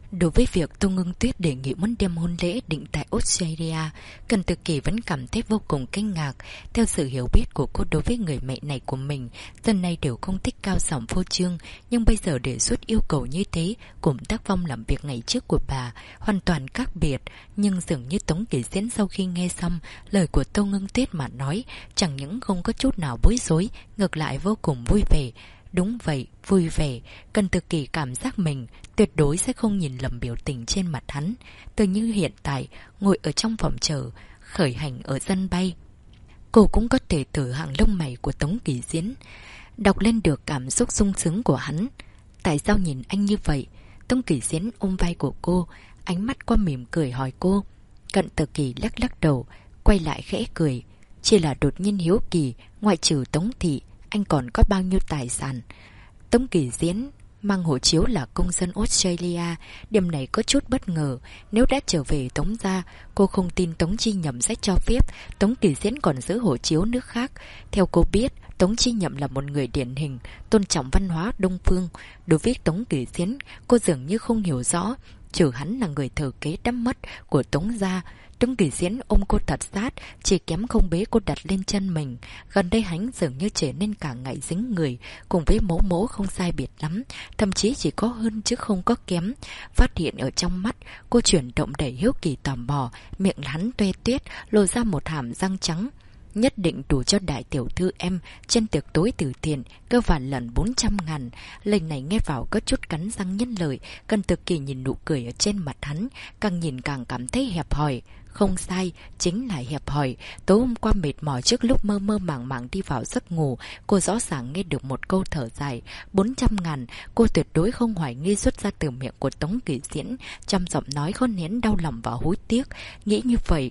Đối với việc Tô Ngưng Tuyết đề nghị muốn đem hôn lễ định tại Australia, Cần Từ Kỳ vẫn cảm thấy vô cùng kinh ngạc. Theo sự hiểu biết của cô đối với người mẹ này của mình, dân này đều không thích cao giọng phô trương, nhưng bây giờ đề xuất yêu cầu như thế cùng tác phong làm việc ngày trước của bà hoàn toàn khác biệt. Nhưng dường như Tống Kỳ Diễn sau khi nghe xong lời của Tô Ngưng Tuyết mà nói, chẳng những không có chút nào bối rối, ngược lại vô cùng vui vẻ. Đúng vậy, vui vẻ. Cần Từ Kỳ cảm giác mình tuyệt đối sẽ không nhìn lầm biểu tình trên mặt hắn. Tự như hiện tại, ngồi ở trong phòng chờ, khởi hành ở sân bay, cô cũng có thể thử hàng lông mày của Tống Kỳ Diễn, đọc lên được cảm xúc sung sướng của hắn. Tại sao nhìn anh như vậy? Tống Kỳ Diễn ôm vai của cô, ánh mắt qua mỉm cười hỏi cô. Cận Từ Kỳ lắc lắc đầu, quay lại khẽ cười. Chỉ là đột nhiên hiếu kỳ, ngoại trừ Tống thị, anh còn có bao nhiêu tài sản? Tống Kỳ Diễn mang hộ chiếu là công dân Australia, điểm này có chút bất ngờ. Nếu đã trở về Tống gia, cô không tin Tống Chi Nhậm sẽ cho phép Tống Kỳ Diễn còn giữ hộ chiếu nước khác. Theo cô biết, Tống Chi Nhậm là một người điển hình, tôn trọng văn hóa Đông phương. Đối với Tống Kỳ Diễn, cô dường như không hiểu rõ, trừ hắn là người thừa kế đắm mất của Tống gia. Tống Kỳ Diễn ôm cô thật sát, chỉ kém không bế cô đặt lên chân mình. Gần đây hắn dường như trở nên cả ngày dính người, cùng với mẫu mẫu không sai biệt lắm, thậm chí chỉ có hơn chứ không có kém. Phát hiện ở trong mắt, cô chuyển động đầy hiếu kỳ tò mò, miệng hắn tuê tuyết, lộ ra một hàm răng trắng. Nhất định đủ cho đại tiểu thư em trên tiệc tối từ thiện cơ vạn lần 400.000. Lời này nghe vào có chút cắn răng nhân lời. Cần Từ Kỳ nhìn nụ cười ở trên mặt hắn, càng nhìn càng cảm thấy hẹp hòi. Không sai, chính là hẹp hòi. Tối hôm qua mệt mỏi trước lúc mơ mơ màng màng đi vào giấc ngủ, cô rõ ràng nghe được một câu thở dài. 400.000, cô tuyệt đối không hoài nghi xuất ra từ miệng của Tống Kỳ Diễn, trong giọng nói khó nén đau lòng và hối tiếc. Nghĩ như vậy,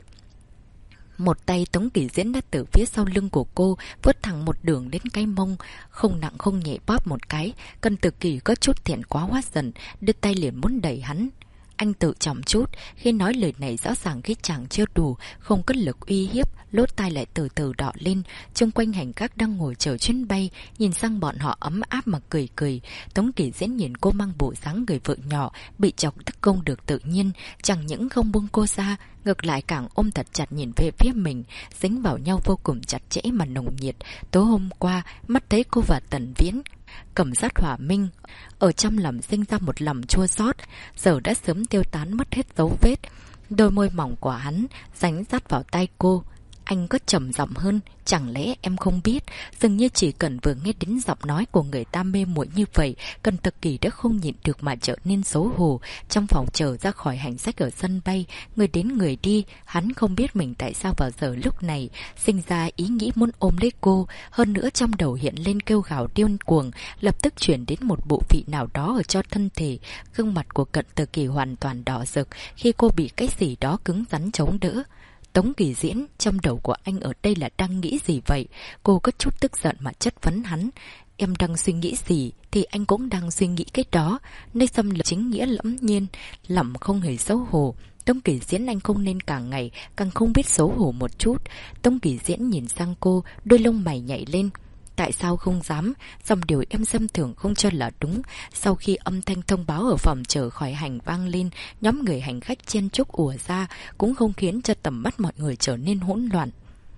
một tay Tống Kỳ Diễn đã từ phía sau lưng của cô vớt thẳng một đường đến cái mông, không nặng không nhẹ bóp một cái. Cần Từ Kỳ có chút thiện quá hóa giận, đưa tay liền muốn đẩy hắn. Anh tự trọng chút, khi nói lời này rõ ràng khi chàng chưa đủ, không có lực uy hiếp, lỗ tai lại từ từ đỏ lên. Xung quanh hành khách đang ngồi chờ chuyến bay, nhìn sang bọn họ ấm áp mà cười cười. Tống Kỳ Diễn nhìn cô mang bộ dáng người vợ nhỏ, bị chọc tức không được tự nhiên, chẳng những không buông cô ra, ngược lại càng ôm thật chặt nhìn về phía mình, dính vào nhau vô cùng chặt chẽ mà nồng nhiệt. Tối hôm qua, mắt thấy cô và Tần Viễn cầm sát hỏa minh, ở trong lòng sinh ra một lòng chua xót, giờ đã sớm tiêu tán mất hết dấu vết. Đôi môi mỏng của hắn dán sát vào tay cô. Anh có trầm giọng hơn, chẳng lẽ em không biết? Dường như chỉ cần vừa nghe đến giọng nói của người ta mê muội như vậy, Cần Từ Kỳ đã không nhịn được mà trở nên xấu hổ. Trong phòng chờ ra khỏi hành khách ở sân bay, người đến người đi, hắn không biết mình tại sao vào giờ lúc này sinh ra ý nghĩ muốn ôm lấy cô. Hơn nữa trong đầu hiện lên kêu gào điên cuồng, lập tức chuyển đến một bộ vị nào đó ở cho thân thể. Gương mặt của Cận Từ Kỳ hoàn toàn đỏ rực khi cô bị cái gì đó cứng rắn chống đỡ. Tống Kỳ Diễn, trong đầu của anh ở đây là đang nghĩ gì vậy? Cô có chút tức giận mà chất vấn hắn. Em đang suy nghĩ gì thì anh cũng đang suy nghĩ cái đó. Nơi xâm lược chính nghĩa lẫm nhiên, lẩm không hề xấu hổ. Tống Kỳ Diễn anh không nên càng ngày càng không biết xấu hổ một chút. Tống Kỳ Diễn nhìn sang cô, đôi lông mày nhảy lên. Tại sao không dám? Dòng điều em xâm thường không cho là đúng. Sau khi âm thanh thông báo ở phòng chờ khỏi hành vang lên, nhóm người hành khách chen chúc ùa ra, cũng không khiến cho tầm mắt mọi người trở nên hỗn loạn.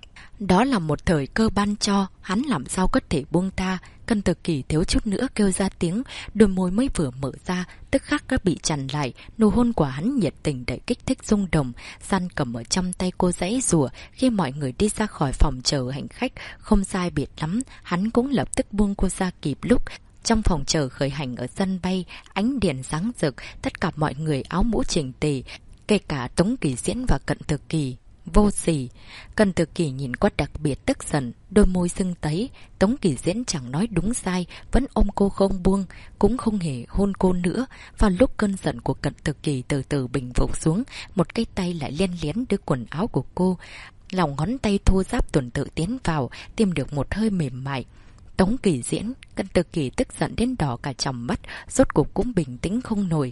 Đó là một thời cơ ban cho, hắn làm sao có thể buông tha. Cần Từ Kỳ thiếu chút nữa kêu ra tiếng, đôi môi mới vừa mở ra, tức khắc đã bị chặn lại. Nụ hôn của hắn nhiệt tình đầy kích thích rung động, San cầm ở trong tay cô giãy giụa. Khi mọi người đi ra khỏi phòng chờ hành khách, không sai biệt lắm, hắn cũng lập tức buông cô ra kịp lúc. Trong phòng chờ khởi hành ở sân bay, ánh đèn sáng rực, tất cả mọi người áo mũ chỉnh tề, kể cả Tống Kỳ Diễn và Cận Từ Kỳ. Vô sỉ. Cần Từ Kỳ nhìn qua đặc biệt tức giận, đôi môi sưng tấy. Tống Kỳ Diễn chẳng nói đúng sai, vẫn ôm cô không buông, cũng không hề hôn cô nữa. Vào lúc cơn giận của Cận Từ Kỳ từ từ bình phục xuống, một cái tay lại len lén đưa quần áo của cô. Lòng ngón tay thô ráp tuần tự tiến vào, tìm được một hơi mềm mại. Tống Kỳ Diễn, Cận Từ Kỳ tức giận đến đỏ cả tròng mắt, rốt cuộc cũng bình tĩnh không nổi.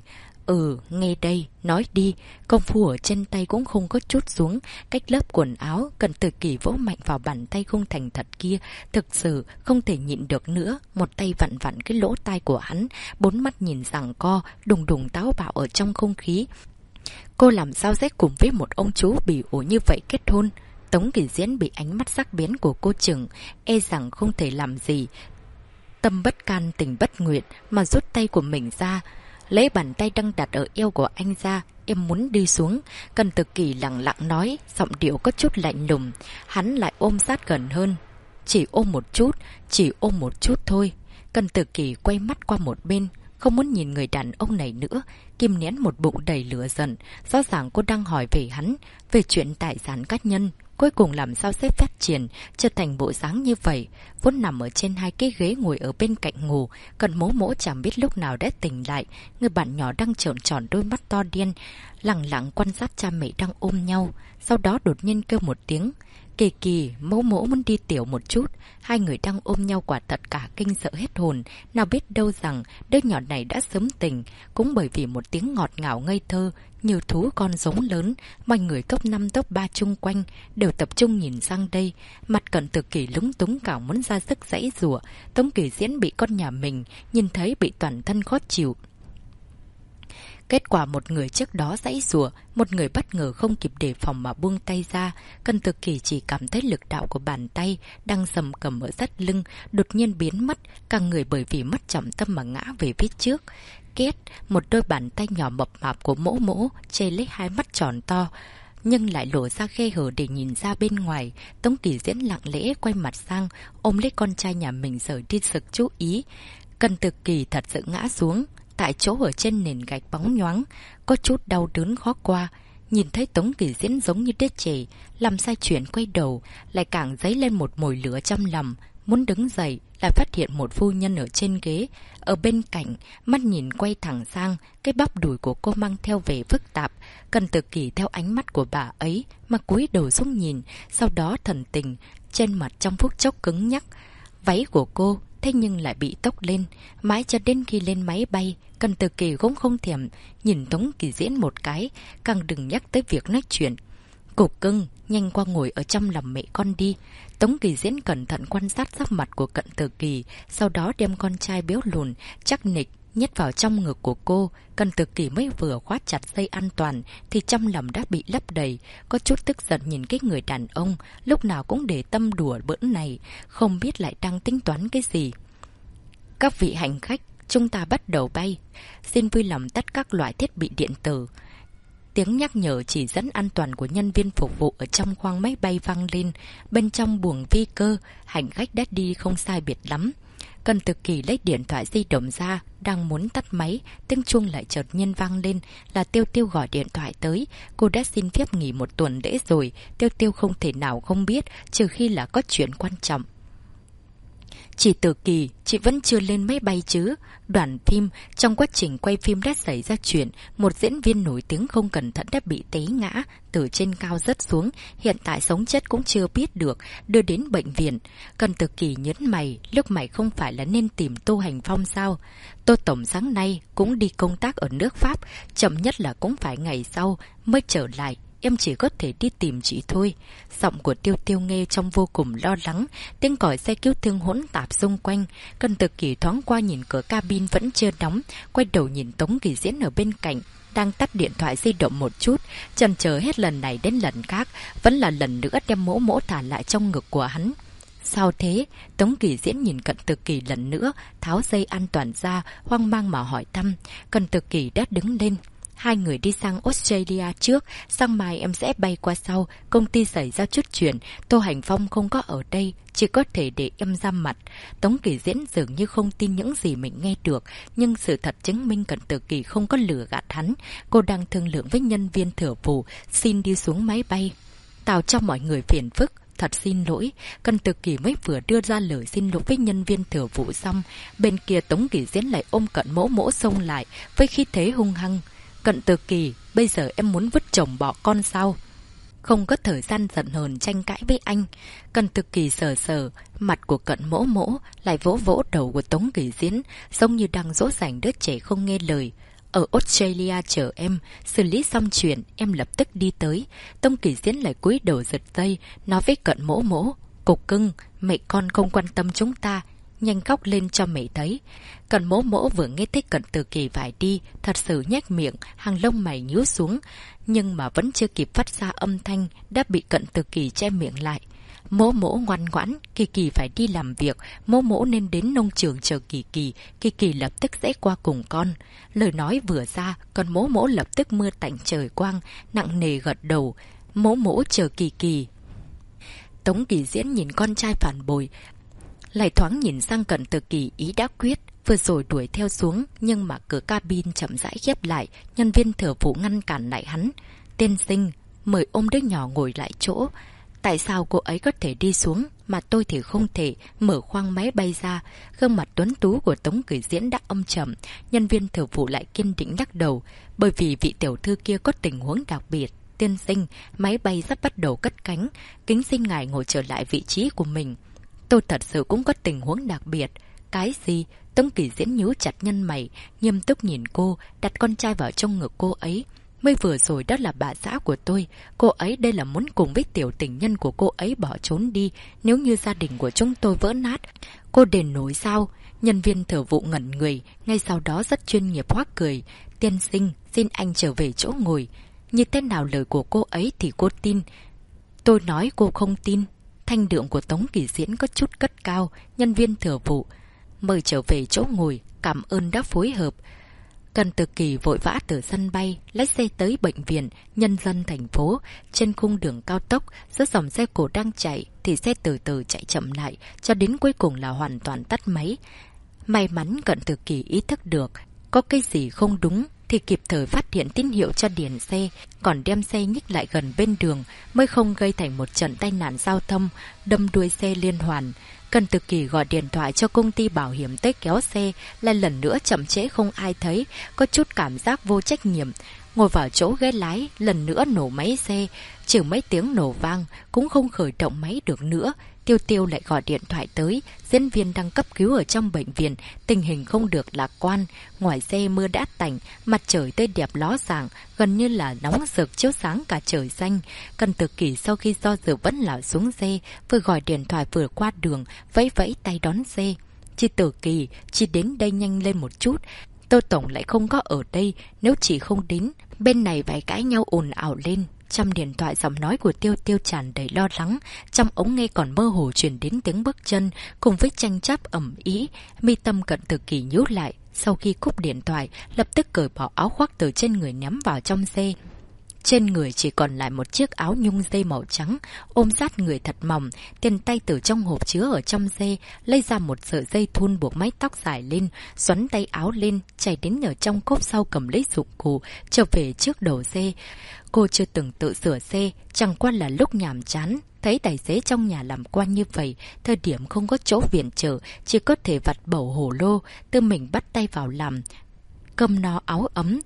Nghe đây, nói đi. Công phu ở chân tay cũng không có chút xuống. Cách lớp quần áo, Cần Tử Kỳ vỗ mạnh vào bàn tay không thành thật kia. Thực sự không thể nhịn được nữa. Một tay vặn vặn cái lỗ tai của hắn. Bốn mắt nhìn giằng co, đùng đùng táo bạo ở trong không khí. Cô làm sao sẽ cùng với một ông chú bỉ ổi như vậy kết hôn? Tống Kỳ Diễn bị ánh mắt sắc bén của cô chừng, e rằng không thể làm gì. Tâm bất can tình bất nguyện mà rút tay của mình ra, lấy bàn tay đang đặt ở eo của anh ra. Em muốn đi xuống. Cần Tử Kỳ lặng lặng nói, giọng điệu có chút lạnh lùng. Hắn lại ôm sát gần hơn. Chỉ ôm một chút thôi. Cần Tử Kỳ quay mắt qua một bên, không muốn nhìn người đàn ông này nữa. Kim nén một bụng đầy lửa giận. Rõ ràng cô đang hỏi về hắn, về chuyện tài sản cá nhân. Cuối cùng làm sao sẽ phát triển trở thành bộ dáng như vậy. Vốn nằm ở trên hai cái ghế ngồi ở bên cạnh ngủ, Cần Mỗ Mỗ chẳng biết lúc nào đã tỉnh lại. Người bạn nhỏ đang trợn tròn đôi mắt to đen, lặng lặng quan sát cha mẹ đang ôm nhau. Sau đó đột nhiên kêu một tiếng, Kỳ Kỳ, Mỗ Mỗ muốn đi tiểu một chút. Hai người đang ôm nhau quả thật cả kinh sợ hết hồn. Nào biết đâu rằng đứa nhỏ này đã sớm tỉnh, cũng bởi vì một tiếng ngọt ngào ngây thơ như thú con giống lớn. Mọi người top 5 top 3 chung quanh đều tập trung nhìn sang đây. Mặt Cận Tử Kỳ lúng túng cả muốn ra sức giãy giụa. Tống Kỳ Diễn bị con nhà mình nhìn thấy bị toàn thân khó chịu. Kết quả một người trước đó giãy giụa, một người bất ngờ không kịp đề phòng mà buông tay ra. Cần Tử Kỳ chỉ cảm thấy lực đạo của bàn tay đang giầm cầm ở sát lưng đột nhiên biến mất, cả người bởi vì mất trọng tâm mà ngã về phía trước. Két, một đôi bàn tay nhỏ mập mạp của Mỗ Mỗ che lấy hai mắt tròn to, nhưng lại lộ ra khe hở để nhìn ra bên ngoài. Tống Kỳ Diễn lặng lẽ quay mặt sang, ôm lấy con trai nhà mình rời đi sực chú ý. Cần Tử Kỳ thật sự ngã xuống tại chỗ ở trên nền gạch bóng nhoáng, có chút đau đớn khó qua. Nhìn thấy Tống Kỳ Diễn giống như đứa trẻ làm sai chuyện quay đầu, lại càng dấy lên một mồi lửa trong lòng. Muốn đứng dậy lại phát hiện một phu nhân ở trên ghế ở bên cạnh, mắt nhìn quay thẳng sang. Cái bắp đùi của cô mang theo vẻ phức tạp. Cần Tử Kỳ theo ánh mắt của bà ấy mà cúi đầu xuống nhìn, sau đó thần tình trên mặt trong phút chốc cứng nhắc. Váy của cô thế nhưng lại bị tốc lên, mãi cho đến khi lên máy bay. Cần Tử Kỳ cũng không thèm nhìn Tống Kỳ Diễn một cái, càng đừng nhắc tới việc nói chuyện. Cục cưng, nhanh qua ngồi ở trong lòng mẹ con đi. Tống Kỳ Diễn cẩn thận quan sát sắc mặt của Cận Tử Kỳ, sau đó đem con trai béo lùn chắc nịch nhét vào trong ngực của cô. Cận Tử Kỳ mới vừa khóa chặt dây an toàn thì trong lòng đã bị lấp đầy. Có chút tức giận nhìn cái người đàn ông lúc nào cũng để tâm đùa bỡn này, không biết lại đang tính toán cái gì. Các vị hành khách, chúng ta bắt đầu bay. Xin vui lòng tắt các loại thiết bị điện tử. Tiếng nhắc nhở chỉ dẫn an toàn của nhân viên phục vụ ở trong khoang máy bay vang lên. Bên trong buồng vi cơ, hành khách đã đi không sai biệt lắm. Cần Tử Kỳ lấy điện thoại di động ra, đang muốn tắt máy, tiếng chuông lại chợt nhiên vang lên, là Tiêu Tiêu gọi điện thoại tới. Cô đã xin phép nghỉ một tuần lễ rồi, Tiêu Tiêu không thể nào không biết, trừ khi là có chuyện quan trọng. Chị Tử Kỳ, chị vẫn chưa lên máy bay chứ? Đoàn phim, trong quá trình quay phim đã xảy ra chuyện, một diễn viên nổi tiếng không cẩn thận đã bị té ngã, từ trên cao rớt xuống, hiện tại sống chết cũng chưa biết được, đưa đến bệnh viện. Cần Tử Kỳ nhớn mày, lúc mày không phải là nên tìm Tô Hành Phong sao? Tô Tổng sáng nay cũng đi công tác ở nước Pháp, chậm nhất là cũng phải ngày sau mới trở lại. Em chỉ có thể đi tìm chị thôi. Giọng của Tiêu Tiêu nghe trong vô cùng lo lắng, tiếng còi xe cứu thương hỗn tạp xung quanh. Cần Tử Kỳ thoáng qua nhìn cửa cabin vẫn chưa đóng, quay đầu nhìn Tống Kỳ Diễn ở bên cạnh, đang tắt điện thoại di động một chút, chần chờ hết lần này đến lần khác, vẫn là lần nữa đem Mỗ Mỗ thả lại trong ngực của hắn. Sao thế? Tống Kỳ Diễn nhìn Cận Tử Kỳ lần nữa, tháo dây an toàn ra, hoang mang mà hỏi thăm. Cận Tử Kỳ đã đứng lên. Hai người đi sang Australia trước, sang mai em sẽ bay qua sau. Công ty xảy ra chút chuyện, Tô Hành Phong không có ở đây, chỉ có thể để em ra mặt. Tống Kỳ Diễn dường như không tin những gì mình nghe được, nhưng sự thật chứng minh Cận Tử Kỳ không có lừa gạt hắn. Cô đang thương lượng với nhân viên thửa vụ, xin đi xuống máy bay, tạo cho mọi người phiền phức. Thật xin lỗi. Cận Tử Kỳ mới vừa đưa ra lời xin lỗi với nhân viên thửa vụ xong, bên kia Tống Kỳ Diễn lại ôm Cận Mỗ Mỗ xông lại với khí thế hung hăng. Cận Tử Kỳ, bây giờ em muốn vứt chồng bỏ con sao? Không có thời gian giận hờn tranh cãi với anh. Cận Tử Kỳ sờ sờ mặt của Cận Mỗ Mỗ, lại vỗ vỗ đầu của Tống Kỳ Diễn, giống như đang dỗ dành đứa trẻ không nghe lời. ở Australia chờ em. Xử lý xong chuyện, em lập tức đi tới. Tông Kỳ Diễn lại cúi đầu giật dây, nói với Cận Mỗ Mỗ. Cục cưng, mẹ con không quan tâm chúng ta. Nhanh khóc lên cho mẹ thấy. Cận Mỗ Mỗ vừa nghe thấy Cận Từ Kỳ phải đi, thật sự nhếch miệng, hàng lông mày nhíu xuống. Nhưng mà vẫn chưa kịp phát ra âm thanh, đã bị Cận Từ Kỳ che miệng lại. Mỗ Mỗ ngoan ngoãn, Kỳ Kỳ phải đi làm việc, Mỗ Mỗ nên đến nông trường chờ Kỳ Kỳ, Kỳ Kỳ lập tức sẽ qua cùng con. Lời nói vừa ra, còn Mỗ Mỗ lập tức mưa tạnh trời quang, nặng nề gật đầu. Mỗ Mỗ chờ Kỳ Kỳ. Tống Kỳ Diễn nhìn con trai phản bội, lại thoáng nhìn sang Cận Từ Kỳ, ý đã quyết, vừa rồi đuổi theo xuống, nhưng mà cửa cabin chậm rãi khép lại, nhân viên thờ vụ ngăn cản lại hắn. Tiên sinh, mời ôm đứa nhỏ ngồi lại chỗ. Tại sao cô ấy có thể đi xuống, mà tôi thì không thể? Mở khoang máy bay ra, gương mặt tuấn tú của Tống Kỳ Diễn đã âm trầm, nhân viên thờ vụ lại kiên định lắc đầu, bởi vì vị tiểu thư kia có tình huống đặc biệt. Tiên sinh, máy bay sắp bắt đầu cất cánh, kính xin ngài ngồi trở lại vị trí của mình. Tôi thật sự cũng có tình huống đặc biệt. Cái gì? Tống Kỳ Diễn nhíu chặt nhân mày, nghiêm túc nhìn cô, đặt con trai vào trong ngực cô ấy. Mới vừa rồi đó là bà xã của tôi. Cô ấy đây là muốn cùng với tiểu tình nhân của cô ấy bỏ trốn đi. Nếu như gia đình của chúng tôi vỡ nát, cô đền nổi sao? Nhân viên thờ vụ ngẩn người, ngay sau đó rất chuyên nghiệp hoác cười. Tiên sinh, xin anh trở về chỗ ngồi. Như thế nào lời của cô ấy thì cô tin. Tôi nói cô không tin. Thanh điệu của Tống Kỳ Diễn có chút cất cao. Nhân viên thờ vụ, mời trở về chỗ ngồi, cảm ơn đã phối hợp. Cận Từ Kỳ vội vã từ sân bay, lái xe tới bệnh viện Nhân dân thành phố. Trên khung đường cao tốc, giữa dòng xe cổ đang chạy, thì xe từ từ chạy chậm lại, cho đến cuối cùng là hoàn toàn tắt máy. May mắn Cận Từ Kỳ ý thức được, có cái gì không đúng, thì kịp thời phát hiện tín hiệu cho điền xe, còn đem xe nhích lại gần bên đường, mới không gây thành một trận tai nạn giao thông, đâm đuôi xe liên hoàn. Cận Từ Kỳ gọi điện thoại cho công ty bảo hiểm tới kéo xe, lại lần nữa chậm trễ không ai thấy, có chút cảm giác vô trách nhiệm. Ngồi vào chỗ ghế lái, lần nữa nổ máy xe, trừ mấy tiếng nổ vang, cũng không khởi động máy được nữa. Tiêu Tiêu lại gọi điện thoại tới, diễn viên đang cấp cứu ở trong bệnh viện, tình hình không được lạc quan. Ngoài xe mưa đã tạnh, mặt trời tươi đẹp ló dạng, gần như là nóng rực chiếu sáng cả trời xanh. Cận Từ Kỳ sau khi do dự vẫn là xuống xe, vừa gọi điện thoại vừa qua đường, vẫy vẫy tay đón xe. Chị Từ Kỳ, chị đến đây nhanh lên một chút. Tô Tổng lại không có ở đây, nếu chị không đến, bên này phải cãi nhau ồn ào lên. Trong điện thoại giọng nói của Tiêu Tiêu tràn đầy lo lắng, trong ống nghe còn mơ hồ truyền đến tiếng bước chân, cùng với tranh chấp ầm ĩ. Mi tâm Cận Từ Kỳ nhíu lại, sau khi cúp điện thoại, lập tức cởi bỏ áo khoác từ trên người ném vào trong xe. Trên người chỉ còn lại một chiếc áo nhung dây màu trắng, ôm sát người thật mỏng, tiền tay từ trong hộp chứa ở trong dây, lấy ra một sợi dây thun buộc mái tóc dài lên, xoắn tay áo lên, chạy đến ở trong cốp sau cầm lấy dụng cụ, trở về trước đầu xe. Cô chưa từng tự sửa xe, chẳng qua là lúc nhàm chán, thấy tài xế trong nhà làm quan như vậy, thời điểm không có chỗ viện trợ, chỉ có thể vặt bầu hổ lô, tự mình bắt tay vào làm, cơm no áo ấm.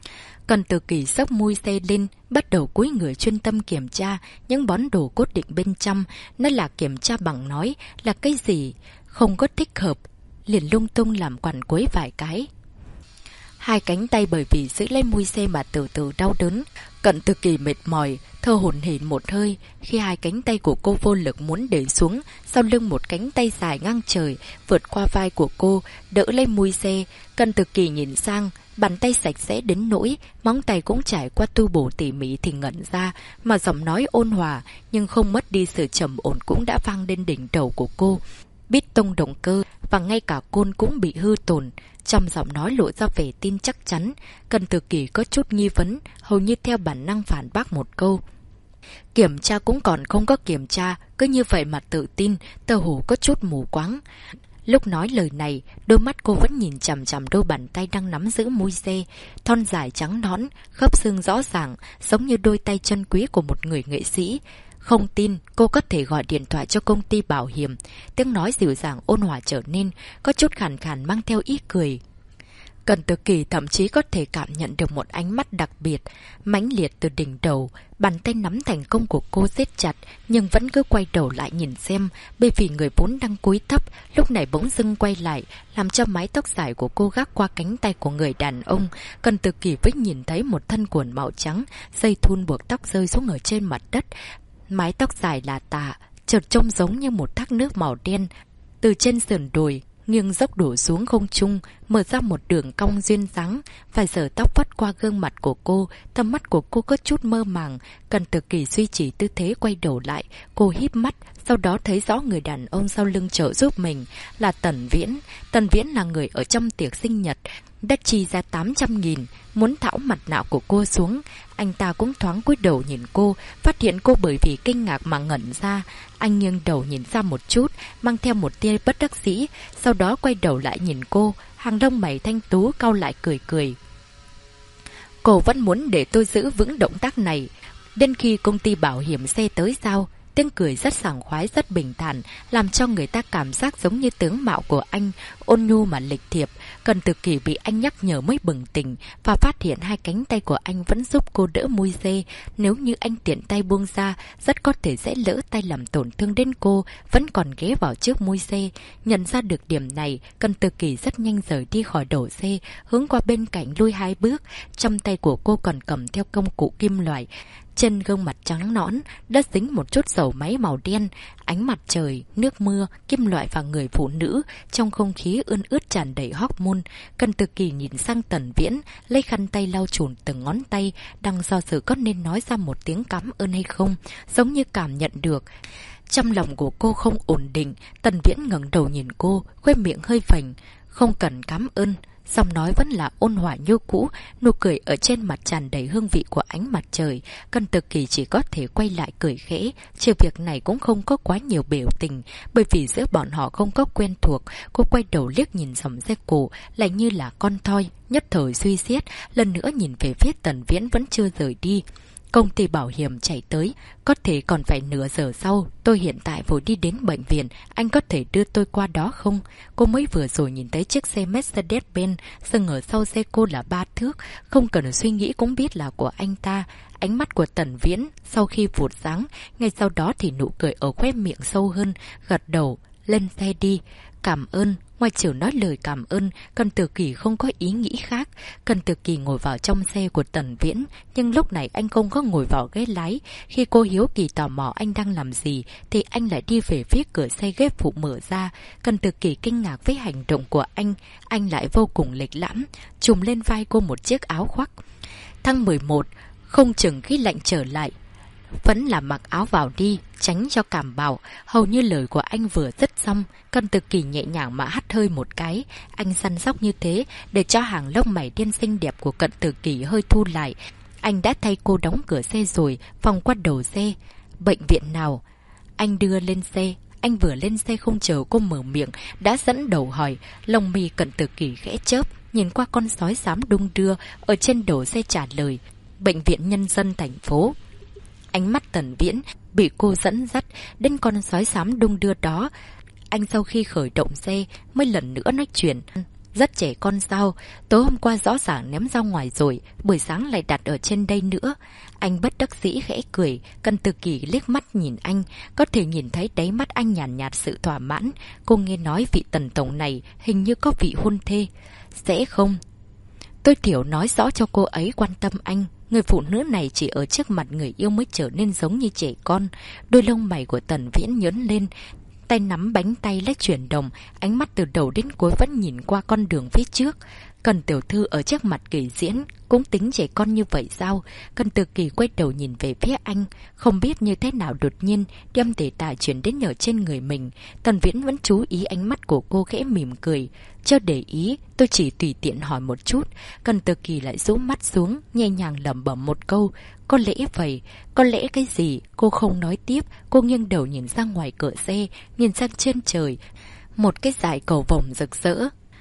Cận Từ Kỳ xốc mui xe lên, bắt đầu cúi người chuyên tâm kiểm tra những món đồ cốt định bên trong. Nó là kiểm tra bằng nói, là cái gì không có thích hợp, liền lung tung làm quằn quấy vài cái. Hai cánh tay bởi vì giữ lấy mui xe mà từ từ đau đớn. Cận Từ Kỳ mệt mỏi, thở hổn hển một hơi, khi hai cánh tay của cô vô lực muốn để xuống, sau lưng một cánh tay dài ngang trời vượt qua vai của cô, đỡ lấy mui xe. Cận Từ Kỳ nhìn sang, bàn tay sạch sẽ đến nỗi móng tay cũng trải qua tu bổ tỉ mỉ thì ngẩn ra, mà giọng nói ôn hòa nhưng không mất đi sự trầm ổn cũng đã vang lên đỉnh đầu của cô. Bít tông động cơ và ngay cả côn cũng bị hư tổn. Trong giọng nói lộ ra vẻ tin chắc chắn. Cận Từ Kỳ có chút nghi vấn, hầu như theo bản năng phản bác một câu. Kiểm tra cũng còn không có kiểm tra, cứ như vậy mà tự tin, tờ hồ có chút mù quáng. Lúc nói lời này, đôi mắt cô vẫn nhìn chằm chằm đôi bàn tay đang nắm giữ mui xe, thon dài trắng nõn, khớp xương rõ ràng, giống như đôi tay chân quý của một người nghệ sĩ. Không tin, cô có thể gọi điện thoại cho công ty bảo hiểm. Tiếng nói dịu dàng ôn hòa trở nên, có chút khàn khàn mang theo ý cười. Cần Tử Kỳ thậm chí có thể cảm nhận được một ánh mắt đặc biệt, mãnh liệt từ đỉnh đầu. Bàn tay nắm thành công của cô siết chặt, nhưng vẫn cứ quay đầu lại nhìn xem, bởi vì người vốn đang cúi thấp, lúc này bỗng dưng quay lại, làm cho mái tóc dài của cô gác qua cánh tay của người đàn ông. Cần Tử Kỳ mới nhìn thấy một thân quần màu trắng, dây thun buộc tóc rơi xuống ở trên mặt đất. Mái tóc dài là tả, chợt trông giống như một thác nước màu đen, từ trên sườn đồi nghiêng dốc đổ xuống không trung, mở ra một đường cong duyên dáng. Vài giờ tóc vắt qua gương mặt của cô, tầm mắt của cô có chút mơ màng. Cần Tử Kỳ duy trì tư thế quay đầu lại, cô híp mắt, sau đó thấy rõ người đàn ông sau lưng trợ giúp mình là Tần Viễn. Tần Viễn là người ở trong tiệc sinh nhật, đã chi ra 800.000, muốn tháo mặt nạ của cô xuống. Anh ta cũng thoáng cúi đầu nhìn cô, phát hiện cô bởi vì kinh ngạc mà ngẩn ra. Anh nghiêng đầu nhìn ra một chút, mang theo một tia bất đắc dĩ, sau đó quay đầu lại nhìn cô, hàng lông mày thanh tú cau lại cười cười. Cô vẫn muốn để tôi giữ vững động tác này, đến khi công ty bảo hiểm xe tới sao? Tiếng cười rất sảng khoái, rất bình thản, làm cho người ta cảm giác giống như tướng mạo của anh, ôn nhu mà lịch thiệp. Cần Tử Kỳ bị anh nhắc nhở mới bừng tỉnh, và phát hiện hai cánh tay của anh vẫn giúp cô đỡ mui dê. Nếu như anh tiện tay buông ra, rất có thể sẽ lỡ tay làm tổn thương đến cô, vẫn còn ghé vào trước mui dê. Nhận ra được điểm này, Cần Tử Kỳ rất nhanh rời đi khỏi đầu dê, hướng qua bên cạnh lui 2 bước. Trong tay của cô còn cầm theo công cụ kim loại. Trên gương mặt trắng nõn đã dính một chút dầu máy màu đen. Ánh mặt trời, nước mưa, kim loại và người phụ nữ, trong không khí ươn ướt tràn đầy hormone. Cần Tử Kỳ nhìn sang Tần Viễn, lấy khăn tay lau chùi từng ngón tay, đang do dự có nên nói ra một tiếng cảm ơn hay không, giống như cảm nhận được trong lòng của cô không ổn định. Tần Viễn ngẩng đầu nhìn cô, khóe miệng hơi phành. Không cần cảm ơn. Giọng nói vẫn là ôn hòa như cũ, nụ cười ở trên mặt tràn đầy hương vị của ánh mặt trời. Cần Tử Kỳ chỉ có thể quay lại cười khẽ. Sự việc này cũng không có quá nhiều biểu tình, bởi vì giữa bọn họ không có quen thuộc. Cô quay đầu liếc nhìn dòng xe cổ, lại như là con thoi, nhất thời suy xiết, lần nữa nhìn về phía Tần Viễn vẫn chưa rời đi. Công ty bảo hiểm chạy tới, có thể còn phải nửa giờ sau. Tôi hiện tại vội đi đến bệnh viện, anh có thể đưa tôi qua đó không? Cô mới vừa rồi nhìn thấy chiếc xe Mercedes-Benz dừng ở sau xe cô là 3 thước, không cần suy nghĩ cũng biết là của anh ta. Ánh mắt của Tần Viễn sau khi vụt sáng, ngay sau đó thì nụ cười ở khóe miệng sâu hơn, gật đầu, lên xe đi. Cảm ơn. Ngoài trừ nói lời cảm ơn, Cần Tử Kỳ không có ý nghĩ khác. Cần Tử Kỳ ngồi vào trong xe của Tần Viễn, nhưng lúc này anh không có ngồi vào ghế lái. Khi cô hiếu kỳ tò mò anh đang làm gì, thì anh lại đi về phía cửa xe ghế phụ mở ra. Cần Tử Kỳ kinh ngạc với hành động của anh lại vô cùng lịch lãm, trùm lên vai cô một chiếc áo khoác. Tháng 11, không chừng khi lạnh trở lại, vẫn là mặc áo vào đi, tránh cho cảm bạo. Hầu như lời của anh vừa dứt xong, Cần Tử Kỳ nhẹ nhàng mà hắt hơi một cái. Anh săn sóc như thế, để cho hàng lông mày đen xinh đẹp của Cận Tử Kỳ hơi thu lại. Anh đã thay cô đóng cửa xe rồi, vòng qua đầu xe. Bệnh viện nào? Anh đưa lên xe. Anh vừa lên xe không chờ cô mở miệng, đã dẫn đầu hỏi. Lông mi Cận Tử Kỳ khẽ chớp, nhìn qua con sói xám đung đưa ở trên đầu xe trả lời. Bệnh viện Nhân dân thành phố. Ánh mắt Tần Viễn bị cô dẫn dắt đến con sói xám đung đưa đó. Anh sau khi khởi động xe mới lần nữa nói chuyện. Rất trẻ con sao? Tối hôm qua rõ ràng ném ra ngoài rồi, buổi sáng lại đặt ở trên đây nữa. Anh bất đắc dĩ khẽ cười. Cần Tử Kỳ liếc mắt nhìn anh, có thể nhìn thấy đáy mắt anh nhàn nhạt sự thỏa mãn. Cô nghe nói vị Tần tổng này hình như có vị hôn thê. Sẽ không? Tôi thiểu nói rõ cho cô ấy quan tâm anh. Người phụ nữ này chỉ ở trước mặt người yêu mới trở nên giống như trẻ con. Đôi lông mày của Tần Viễn nhớn lên, tay nắm bánh tay lách chuyển động, ánh mắt từ đầu đến cuối vẫn nhìn qua con đường phía trước. Cần tiểu thư ở trước mặt Kỳ Diễn cũng tính trẻ con như vậy sao? Cần Tử Kỳ quay đầu nhìn về phía anh, không biết như thế nào đột nhiên đem đề tài chuyển đến ở trên người mình. Tần Viễn vẫn chú ý ánh mắt của cô, khẽ mỉm cười. Chưa để ý, tôi chỉ tùy tiện hỏi một chút. Cần Tử Kỳ lại rũ mắt xuống, nhẹ nhàng lẩm bẩm một câu. Có lẽ vậy. Có lẽ cái gì? Cô không nói tiếp. Cô nghiêng đầu nhìn ra ngoài cửa xe, nhìn sang trên trời. Một cái dải cầu vồng rực rỡ.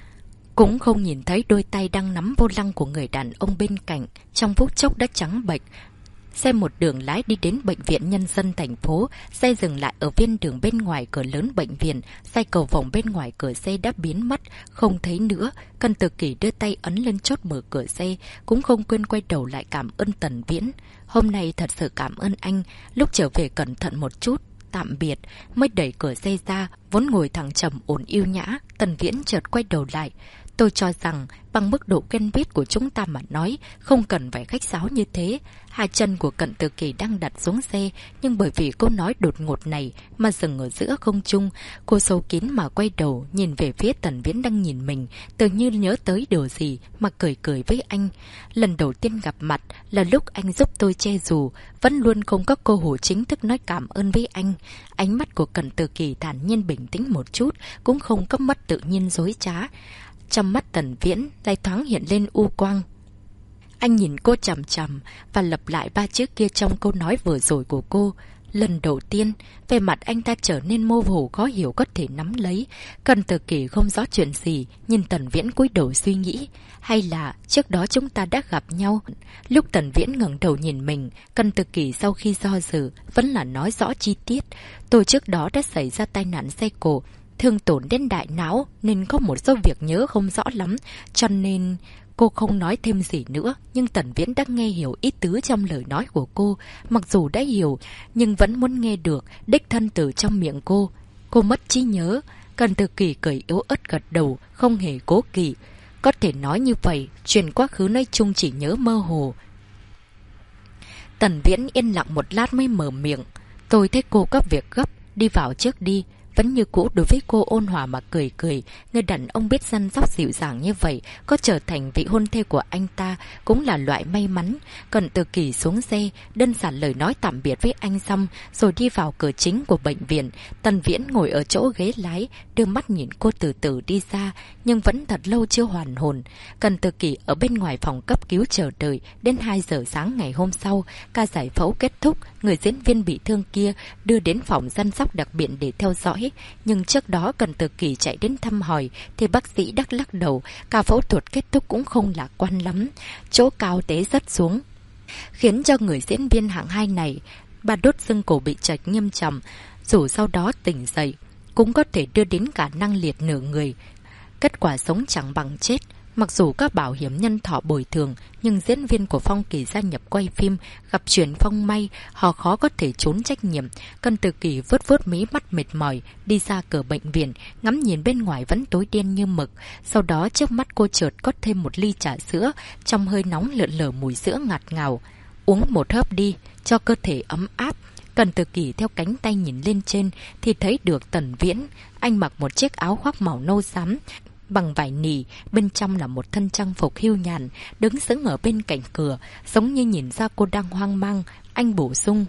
Cũng không nhìn thấy đôi tay đang nắm vô lăng của người đàn ông bên cạnh. Trong phút chốc đã trắng bệch. Xe một đường lái đi đến Bệnh viện Nhân dân thành phố. Xe dừng lại ở viên đường bên ngoài cửa lớn bệnh viện. Xe cầu vòng bên ngoài cửa xe đã biến mất, không thấy nữa. Cần Tử Kỷ đưa tay ấn lên chốt mở cửa xe, cũng không quên quay đầu lại cảm ơn Tần Viễn. Hôm nay thật sự cảm ơn anh, lúc trở về cẩn thận một chút. Tạm biệt, mới đẩy cửa xe ra, vốn ngồi thẳng trầm ổn yêu nhã, Tần Viễn chợt quay đầu lại. Tôi cho rằng, bằng mức độ quen biết của chúng ta mà nói, không cần phải khách sáo như thế. Hai chân của Cận Tử Kỳ đang đặt xuống xe, nhưng bởi vì câu nói đột ngột này mà dừng ở giữa không trung. Cô sâu kín mà quay đầu, nhìn về phía Tần Viễn đang nhìn mình, tự như nhớ tới điều gì mà cười cười với anh. Lần đầu tiên gặp mặt là lúc anh giúp tôi che dù, vẫn luôn không có cơ hội chính thức nói cảm ơn với anh. Ánh mắt của Cận Tử Kỳ thản nhiên bình tĩnh một chút, cũng không có mất tự nhiên dối trá. Trong mắt Tần Viễn lại thoáng hiện lên u quang. Anh nhìn cô chằm chằm và lặp lại ba chữ kia trong câu nói vừa rồi của cô. Lần đầu tiên, về mặt anh ta trở nên mơ hồ khó hiểu có thể nắm lấy. Cận Tử Kỳ không rõ chuyện gì, nhìn Tần Viễn cúi đầu suy nghĩ. Hay là trước đó chúng ta đã gặp nhau? Lúc Tần Viễn ngẩng đầu nhìn mình, Cận Tử Kỳ sau khi do dự vẫn là nói rõ chi tiết. Tôi trước đó đã xảy ra tai nạn xe cộ, thương tổn đến đại não nên có một số việc nhớ không rõ lắm, cho nên cô không nói thêm gì nữa. Nhưng Tần Viễn đã nghe hiểu ý tứ trong lời nói của cô, mặc dù đã hiểu nhưng vẫn muốn nghe được đích thân từ trong miệng cô. Cô mất trí nhớ. Cận Tử Kỳ cười yếu ớt gật đầu, không hề cố kỵ. Có thể nói như vậy, chuyện quá khứ nói chung chỉ nhớ mơ hồ. Tần Viễn yên lặng một lát mới mở miệng. Tôi thấy cô có việc gấp, đi vào trước đi. Vẫn như cũ đối với cô ôn hòa mà cười cười. Người đàn ông biết săn sóc dịu dàng như vậy, có trở thành vị hôn thê của anh ta cũng là loại may mắn. Cận Tử Kỳ xuống xe, đơn giản lời nói tạm biệt với anh xong, rồi đi vào cửa chính của bệnh viện. Tần Viễn ngồi ở chỗ ghế lái, đưa mắt nhìn cô từ từ đi xa, nhưng vẫn thật lâu chưa hoàn hồn. Cận Tử Kỳ ở bên ngoài phòng cấp cứu chờ đợi đến 2 giờ sáng ngày hôm sau. Ca giải phẫu kết thúc, người diễn viên bị thương kia đưa đến phòng săn sóc đặc biệt để theo dõi. Nhưng trước đó Cận Tử Kỳ chạy đến thăm hỏi thì bác sĩ đắc lắc đầu, ca phẫu thuật kết thúc cũng không lạc quan lắm, chỗ cao tế rất xuống, khiến cho người diễn viên hạng 2 này ba đốt xương cổ bị chệch nghiêm trọng, dù sau đó tỉnh dậy cũng có thể đưa đến khả năng liệt nửa người. Kết quả sống chẳng bằng chết. Mặc dù các bảo hiểm nhân thọ bồi thường, nhưng diễn viên của Phong Kỳ gia nhập quay phim gặp chuyện không may, họ khó có thể trốn trách nhiệm. Cận Tử Kỳ vuốt vuốt mí mắt mệt mỏi, đi ra cửa bệnh viện, ngắm nhìn bên ngoài vẫn tối đen như mực. Sau đó trước mắt cô chợt có thêm một ly trà sữa, trong hơi nóng lượn lờ mùi sữa ngạt ngào. Uống một hớp đi, cho cơ thể ấm áp. Cận Tử Kỳ theo cánh tay nhìn lên trên thì thấy được Tần Viễn. Anh mặc một chiếc áo khoác màu nâu xám bằng vải nỉ, bên trong là một thân trang phục hưu nhàn, đứng sững ở bên cạnh cửa, giống như nhìn ra cô đang hoang mang. Anh bổ sung.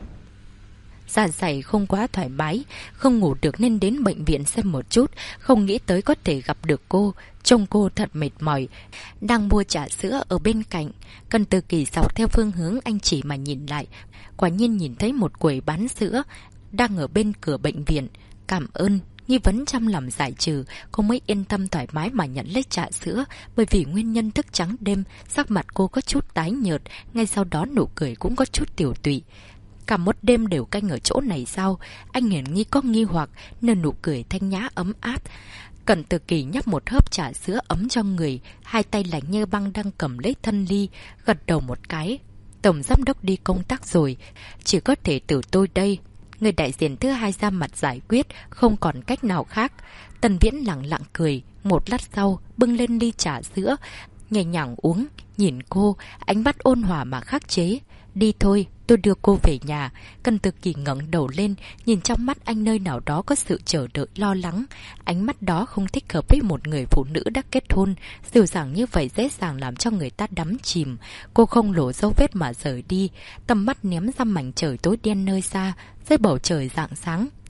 Dạ dày không quá thoải mái, không ngủ được nên đến bệnh viện xem một chút, không nghĩ tới có thể gặp được cô. Trông cô thật mệt mỏi, đang mua trà sữa ở bên cạnh. Cận Tử Kỳ dọc theo phương hướng anh chỉ mà nhìn lại, quả nhiên nhìn thấy một quầy bán sữa đang ở bên cửa bệnh viện. Cảm ơn. Nghi vấn trong lòng giải trừ, cô mới yên tâm thoải mái mà nhận lấy trà sữa. Bởi vì nguyên nhân thức trắng đêm, sắc mặt cô có chút tái nhợt, ngay sau đó nụ cười cũng có chút tiểu tụy. Cả một đêm đều canh ở chỗ này sao? Anh hiển nghi có nghi hoặc, nên nụ cười thanh nhã ấm áp. Cận Tử Kỳ nhấp một hớp trà sữa ấm cho người, hai tay lạnh như băng đang cầm lấy thân ly, gật đầu một cái. Tổng giám đốc đi công tác rồi, chỉ có thể từ tôi đây. Người đại diện thứ hai ra mặt giải quyết, không còn cách nào khác. Tần Viễn lặng lặng cười, một lát sau bưng lên ly trà sữa, nhẹ nhàng uống, nhìn cô, ánh mắt ôn hòa mà khắc chế. Đi thôi, tôi đưa cô về nhà. Cận Tử Kỳ ngẩng đầu lên, nhìn trong mắt anh nơi nào đó có sự chờ đợi lo lắng. Ánh mắt đó không thích hợp với một người phụ nữ đã kết hôn. Dịu dàng như vậy dễ dàng làm cho người ta đắm chìm. Cô không lộ dấu vết mà rời đi, tầm mắt ném ra mảnh trời tối đen nơi xa. Dưới bầu trời rạng sáng,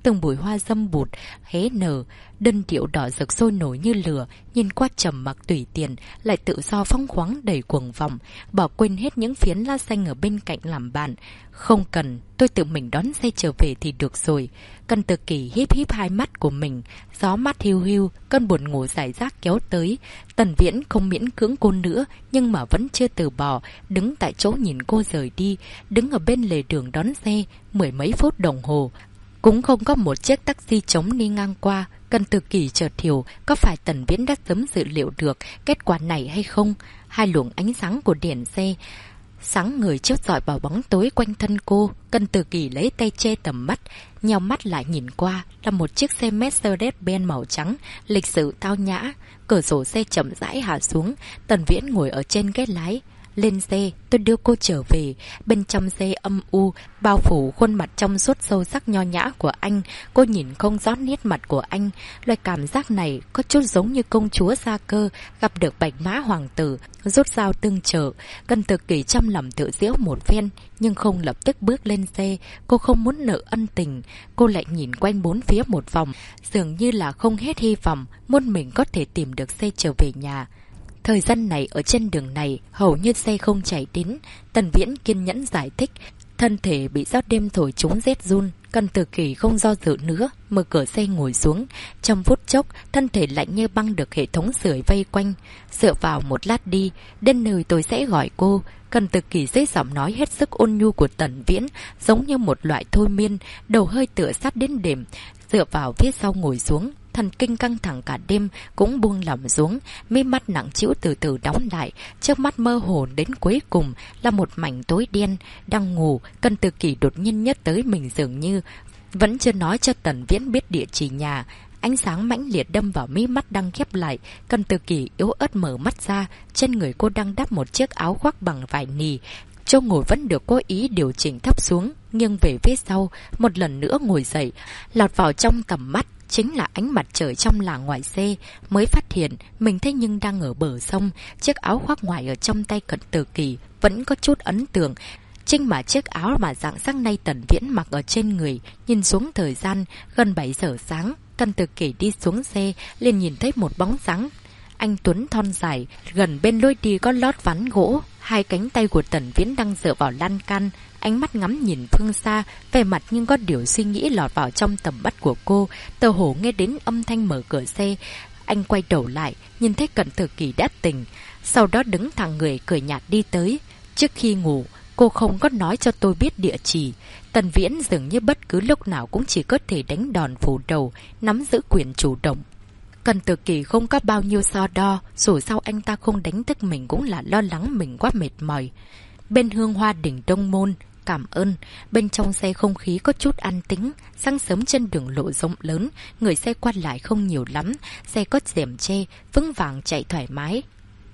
từng bụi hoa dâm bụt hé nở, đơn điệu đỏ rực sôi nổi như lửa, nhìn qua trầm mặc tùy tiện, lại tự do phóng khoáng đầy cuồng vọng, bỏ quên hết những phiến lá xanh ở bên cạnh làm bạn. Không cần, tôi tự mình đón xe trở về thì được rồi. Cần Tự Kỷ híp híp hai mắt của mình, gió mắt hiu hiu, cơn buồn ngủ rải rác kéo tới. Tần Viễn không miễn cưỡng cô nữa, nhưng mà vẫn chưa từ bỏ, đứng tại chỗ nhìn cô rời đi, đứng ở bên lề đường đón xe, 10 mấy phút đồng hồ. Cũng không có một chiếc taxi trống đi ngang qua. Cần Tự Kỷ chợt hiểu, có phải Tần Viễn đã sớm dự liệu được kết quả này hay không? Hai luồng ánh sáng của đèn xe sáng người chiếu rọi vào bóng tối quanh thân cô. Cần Tự Kỷ lấy tay che tầm mắt, nheo mắt lại nhìn qua, là một chiếc xe Mercedes-Benz màu trắng, lịch sự tao nhã. Cửa sổ xe chậm rãi hạ xuống, Tần Viễn ngồi ở trên ghế lái. Lên xe, tôi đưa cô trở về. Bên trong xe âm u, bao phủ khuôn mặt trong suốt sâu sắc nho nhã của anh. Cô nhìn không rõ nét mặt của anh. Loại cảm giác này có chút giống như công chúa Gia Cơ gặp được bạch mã hoàng tử, rút dao tương trợ. Cần Tự Kỷ trong lòng tự giễu một phen, nhưng không lập tức bước lên xe. Cô không muốn nợ ân tình. Cô lại nhìn quanh bốn phía một vòng, dường như là không hết hy vọng muốn mình có thể tìm được xe trở về nhà. Thời gian này ở trên đường này hầu như xe không chạy đến. Tần Viễn kiên nhẫn giải thích, thân thể bị gió đêm thổi trúng rét run. Cần Tự Kỷ không do dự nữa, mở cửa xe ngồi xuống. Trong phút chốc, thân thể lạnh như băng được hệ thống sưởi vây quanh. Dựa vào một lát đi, đến nơi tôi sẽ gọi cô. Cần Tự Kỷ dưới giọng nói hết sức ôn nhu của Tần Viễn, giống như một loại thôi miên, đầu hơi tựa sát đến đệm, dựa vào phía sau ngồi xuống. Thần kinh căng thẳng cả đêm cũng buông lỏng xuống, mí mắt nặng trĩu từ từ đóng lại, trước mắt mơ hồ đến cuối cùng là một mảnh tối đen. Đang ngủ, Cần Tự Kỷ đột nhiên nhớ tới mình dường như vẫn chưa nói cho Tần Viễn biết địa chỉ nhà. Ánh sáng mãnh liệt đâm vào mí mắt đang khép lại. Cần Tự Kỷ yếu ớt mở mắt ra, trên người cô đang đắp một chiếc áo khoác bằng vải nì. Chỗ ngồi vẫn được cố ý điều chỉnh thấp xuống, nghiêng về phía sau, một lần nữa ngồi dậy, lọt vào trong tầm mắt chính là ánh mặt trời trong làng ngoài xe. Mới phát hiện mình thế nhưng đang ở bờ sông. Chiếc áo khoác ngoài ở trong tay Cần Tự Kỷ vẫn có chút ấn tượng, chính mà chiếc áo mà dạng sáng nay Tần Viễn mặc ở trên người. Nhìn xuống thời gian, gần 7 giờ sáng. Cần Tự Kỷ đi xuống xe, liền nhìn thấy một bóng dáng anh tuấn thon dài, gần bên lối đi có lót ván gỗ. Hai cánh tay của Tần Viễn đang dựa vào lan can, ánh mắt ngắm nhìn phương xa, vẻ mặt nhưng có điều suy nghĩ lọt vào trong tầm mắt của cô. Tờ hồ nghe đến âm thanh mở cửa xe, anh quay đầu lại, nhìn thấy Cần Tự Kỷ đã tỉnh, sau đó đứng thẳng người cười nhạt đi tới. Trước khi ngủ, cô không có nói cho tôi biết địa chỉ. Tần Viễn dường như bất cứ lúc nào cũng chỉ có thể đánh đòn phủ đầu, nắm giữ quyền chủ động. Cần Tự Kỷ không có bao nhiêu so đo, dù sao anh ta không đánh thức mình cũng là lo lắng mình quá mệt mỏi. Bên Hương Hoa Đỉnh Đông Môn, cảm ơn. Bên trong xe không khí có chút an tĩnh, sáng sớm trên đường lộ rộng lớn, người xe qua lại không nhiều lắm, xe có rèm che, vững vàng chạy thoải mái.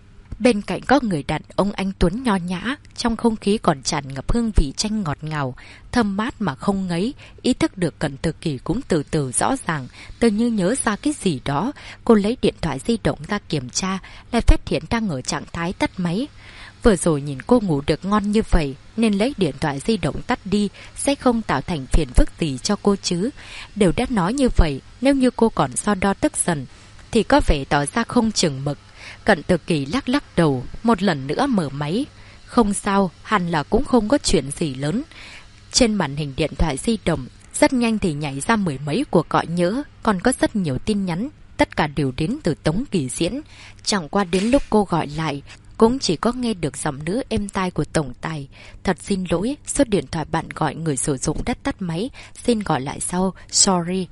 Bên cạnh có người đàn ông anh tuấn nho nhã, trong không khí còn tràn ngập hương vị chanh ngọt ngào, thơm mát mà không ngấy. Ý thức được Cần Tự Kỷ cũng từ từ rõ ràng, tự như nhớ ra cái gì đó. Cô lấy điện thoại di động ra kiểm tra, lại phát hiện đang ở trạng thái tắt máy. Vừa rồi nhìn cô ngủ được ngon như vậy, nên lấy điện thoại di động tắt đi, sẽ không tạo thành phiền phức gì cho cô chứ. Đều đã nói như vậy, nếu như cô còn so đo tức giận, thì có vẻ tỏ ra không chừng mực. Cần Tự Kỷ lắc lắc đầu, một lần nữa mở máy. Không sao, hẳn là cũng không có chuyện gì lớn. Trên màn hình điện thoại di động, rất nhanh thì nhảy ra 10 mấy cuộc gọi nhỡ, còn có rất nhiều tin nhắn, tất cả đều đến từ Tống Kỳ Diễn. Chẳng qua đến lúc cô gọi lại, cũng chỉ có nghe được giọng nữ êm tai của tổng tài. Thật xin lỗi, số điện thoại bạn gọi người sử dụng đã tắt máy, xin gọi lại sau, sorry.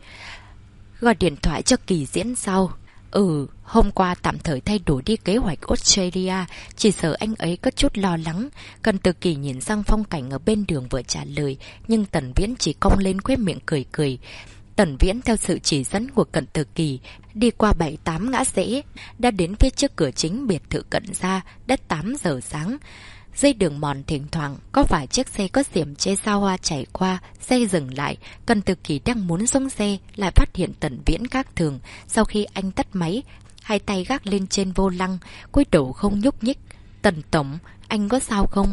Gọi điện thoại cho Kỳ Diễn sau. Hôm qua tạm thời thay đổi đi kế hoạch Australia, chỉ sợ anh ấy có chút lo lắng. Cần Tự Kỷ nhìn sang phong cảnh ở bên đường vừa trả lời, nhưng Tần Viễn chỉ cong lên khóe miệng cười cười. Tần Viễn theo sự chỉ dẫn của Cần Tự Kỷ, đi qua 7-8 ngã rẽ, đã đến phía trước cửa chính biệt thự Cận Gia, đã 8 giờ sáng. Dây đường mòn thỉnh thoảng có vài chiếc xe có xiềm chế sao hoa chảy qua, xe dừng lại. Cần Tự Kỷ đang muốn xuống xe, lại phát hiện Tần Viễn khác thường. Sau khi anh tắt máy, hai tay gác lên trên vô lăng, cúi đầu không nhúc nhích. Tần tổng, anh có sao không?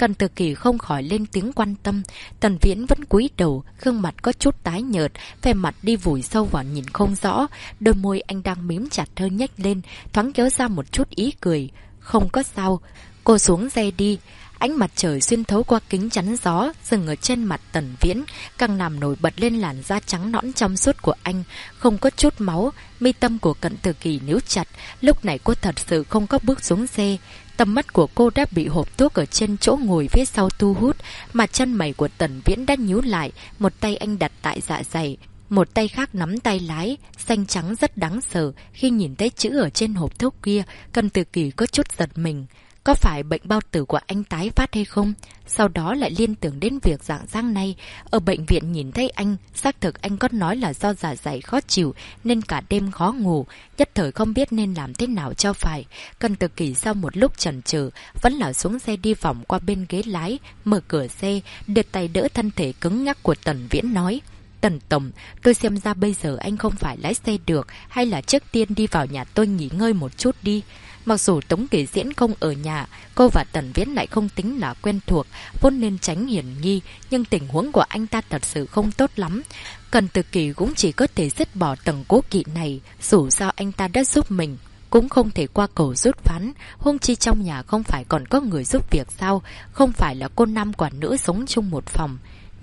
Cần Từ Kỳ không khỏi lên tiếng quan tâm. Tần Viễn vẫn cúi đầu, gương mặt có chút tái nhợt, vẻ mặt đi vùi sâu vào nhìn không rõ. Đôi môi anh đang mím chặt hơi nhếch lên, thoáng kéo ra một chút ý cười. Không có sao, cô xuống xe đi. Ánh mặt trời xuyên thấu qua kính chắn gió, dừng ở trên mặt Tần Viễn, càng làm nổi bật lên làn da trắng nõn trong suốt của anh, không có chút máu. Mi tâm của Cận Từ Kỳ níu chặt, lúc này cô thật sự không có bước xuống xe. Tầm mắt của cô đã bị hộp thuốc ở trên chỗ ngồi phía sau thu hút, mà chân mày của Tần Viễn đã nhíu lại, một tay anh đặt tại dạ dày, một tay khác nắm tay lái, xanh trắng rất đáng sợ. Khi nhìn thấy chữ ở trên hộp thuốc kia, Cận Từ Kỳ có chút giật mình. Có phải bệnh bao tử của anh tái phát hay không? Sau đó lại liên tưởng đến việc dạng sáng nay ở bệnh viện nhìn thấy anh, xác thực anh có nói là do dạ dày khó chịu nên cả đêm khó ngủ, nhất thời không biết nên làm thế nào cho phải. Cận Từ Kỳ sau một lúc chần chừ vẫn là xuống xe đi vòng qua bên ghế lái, mở cửa xe, đưa tay đỡ thân thể cứng ngắc của Tần Viễn nói: Tần Tổng, tôi xem ra bây giờ anh không phải lái xe được, hay là trước tiên đi vào nhà tôi nghỉ ngơi một chút đi. Mặc dù Tống Kỳ Diễn không ở nhà, cô và Tần Viễn lại không tính là quen thuộc, vốn nên tránh hiển nghi, nhưng tình huống của anh ta thật sự không tốt lắm. Cận Từ Kỳ cũng chỉ có thể dứt bỏ tầng cố kỵ này, dù sao anh ta đã giúp mình, cũng không thể qua cầu rút ván, huống chi trong nhà không phải còn có người giúp việc sao, không phải là cô nam quả nữ sống chung một phòng.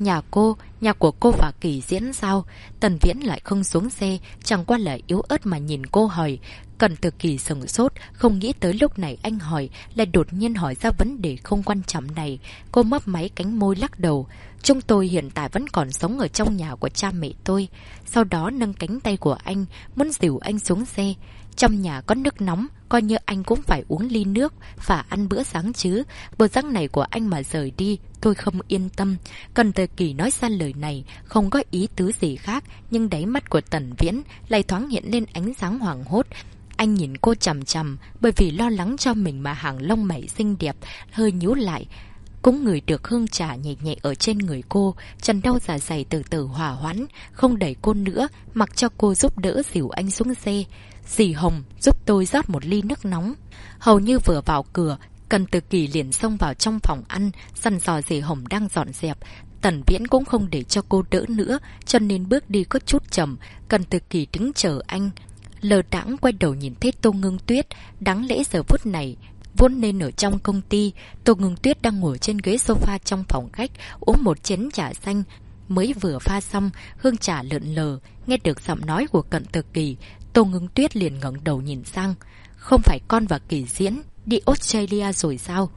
Nhà của cô và Kỳ Diễn sao? Tần Viễn lại không xuống xe, chẳng qua là yếu ớt mà nhìn cô hỏi. Cận Từ Kỳ sửng sốt, không nghĩ tới lúc này anh hỏi, lại đột nhiên hỏi ra vấn đề không quan trọng này. Cô mấp máy cánh môi lắc đầu. Chúng tôi hiện tại vẫn còn sống ở trong nhà của cha mẹ tôi. Sau đó nâng cánh tay của anh, muốn dìu anh xuống xe. Trong nhà có nước nóng, coi như anh cũng phải uống ly nước và ăn bữa sáng chứ. Bộ dáng này của anh mà rời đi, tôi không yên tâm. Cận Từ Kỳ nói ra lời này, không có ý tứ gì khác, nhưng đáy mắt của Tần Viễn lại thoáng hiện lên ánh sáng hoảng hốt. Anh nhìn cô chằm chằm, bởi vì lo lắng cho mình mà hàng lông mày xinh đẹp hơi nhíu lại. Cũng ngửi được hương trà nhẹ nhẹ ở trên người cô, chân đau dạ dày từ từ hòa hoãn, không đẩy cô nữa, mặc cho cô giúp đỡ dìu anh xuống xe. Dì Hồng, giúp tôi rót một ly nước nóng. Hầu như vừa vào cửa, Cận Từ Kỳ liền xông vào trong phòng ăn, dặn dò dì Hồng đang dọn dẹp. Tần Viễn cũng không để cho cô đỡ nữa, cho nên bước đi có chút chậm. Cận Từ Kỳ đứng chờ anh, lờ đãng quay đầu nhìn thấy Tô Ngưng Tuyết. Đáng lẽ giờ phút này vốn nên ở trong công ty, Tô Ngưng Tuyết đang ngồi trên ghế sofa trong phòng khách, uống một chén trà xanh mới vừa pha xong, hương trà lượn lờ. Nghe được giọng nói của Cận Từ Kỳ, Tô Ngưng Tuyết liền ngẩng đầu nhìn sang. Không phải con và Kỳ Diễn đi Australia rồi sao?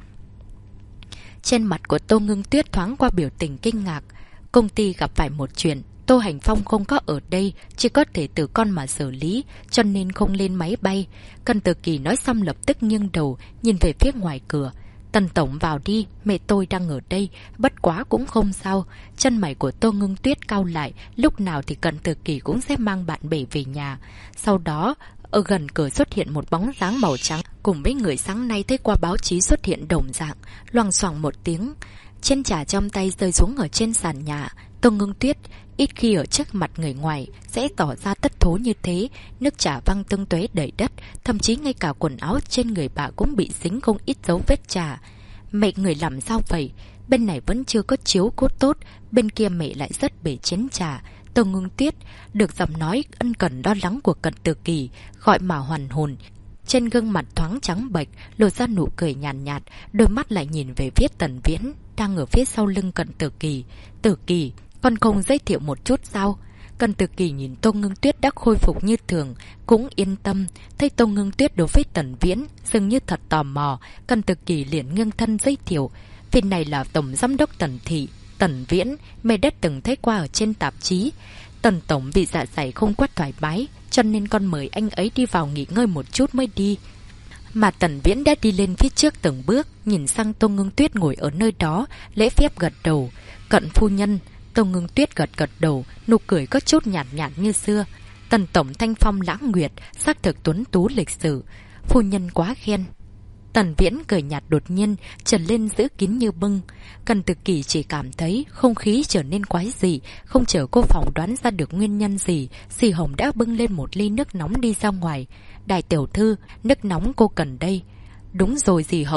Trên mặt của Tô Ngưng Tuyết thoáng qua biểu tình kinh ngạc. Công ty gặp phải một chuyện, Tô Hành Phong không có ở đây, chỉ có thể từ con mà xử lý, cho nên không lên máy bay. Cận Từ Kỳ nói xong lập tức nghiêng đầu, nhìn về phía ngoài cửa. Tần Tổng vào đi, mẹ tôi đang ở đây, bất quá cũng không sao. Chân mày của Tô Ngưng Tuyết cau lại, lúc nào thì Cận Từ Kỳ cũng sẽ mang bạn bè về nhà. Sau đó, ở gần cửa xuất hiện một bóng dáng màu trắng, cùng với người sáng nay thấy qua báo chí xuất hiện đồng dạng, loằng xoảng một tiếng. Chén trà trong tay rơi xuống ở trên sàn nhà. Tô Ngưng Tuyết ít khi ở trước mặt người ngoài sẽ tỏ ra tất thố như thế, nước trà văng tung tóe đầy đất, thậm chí ngay cả quần áo trên người bà cũng bị dính không ít dấu vết trà. Mẹ người làm sao vậy? Bên này vẫn chưa có chiếu cốt tốt, bên kia mẹ lại rất bể chén trà. Tô Ngưng Tuyết được giọng nói ân cần lo lắng của Cận Từ Kỳ gọi mà hoàn hồn. Trên gương mặt thoáng trắng bệch lộ ra nụ cười nhàn nhạt, đôi mắt lại nhìn về phía Tần Viễn đang ở phía sau lưng Cận Từ Kỳ. Từ Kỳ, con không giới thiệu một chút sao? Cận Từ Kỳ nhìn Tô Ngưng Tuyết đã khôi phục như thường, cũng yên tâm. Thấy Tô Ngưng Tuyết đối với Tần Viễn dường như thật tò mò, Cận Từ Kỳ liền nghiêng thân giới thiệu. Vị này là Tổng Giám đốc Tần Thị, Tần Viễn, mẹ đã từng thấy qua ở trên tạp chí. Tần Tổng bị dạ dày không quá thoải mái, cho nên con mời anh ấy đi vào nghỉ ngơi một chút mới đi. Mà Tần Viễn đã đi lên phía trước từng bước, nhìn sang Tô Ngưng Tuyết ngồi ở nơi đó, lễ phép gật đầu. Cận phu nhân. Tô Ngưng Tuyết gật đầu, nụ cười có chút nhạt nhạt như xưa. Tần Tổng thanh phong lãng nguyệt, xác thực tuấn tú lịch sử. Phu nhân quá khen. Tần Viễn cười nhạt đột nhiên, trần lên giữ kín như bưng. Cận Từ Kỳ chỉ cảm thấy không khí trở nên quái dị, không chờ cô phỏng đoán ra được nguyên nhân gì, dì Hồng đã bưng lên một ly nước nóng đi ra ngoài. Đại tiểu thư, nước nóng cô cần đây. Đúng rồi dì Hồng.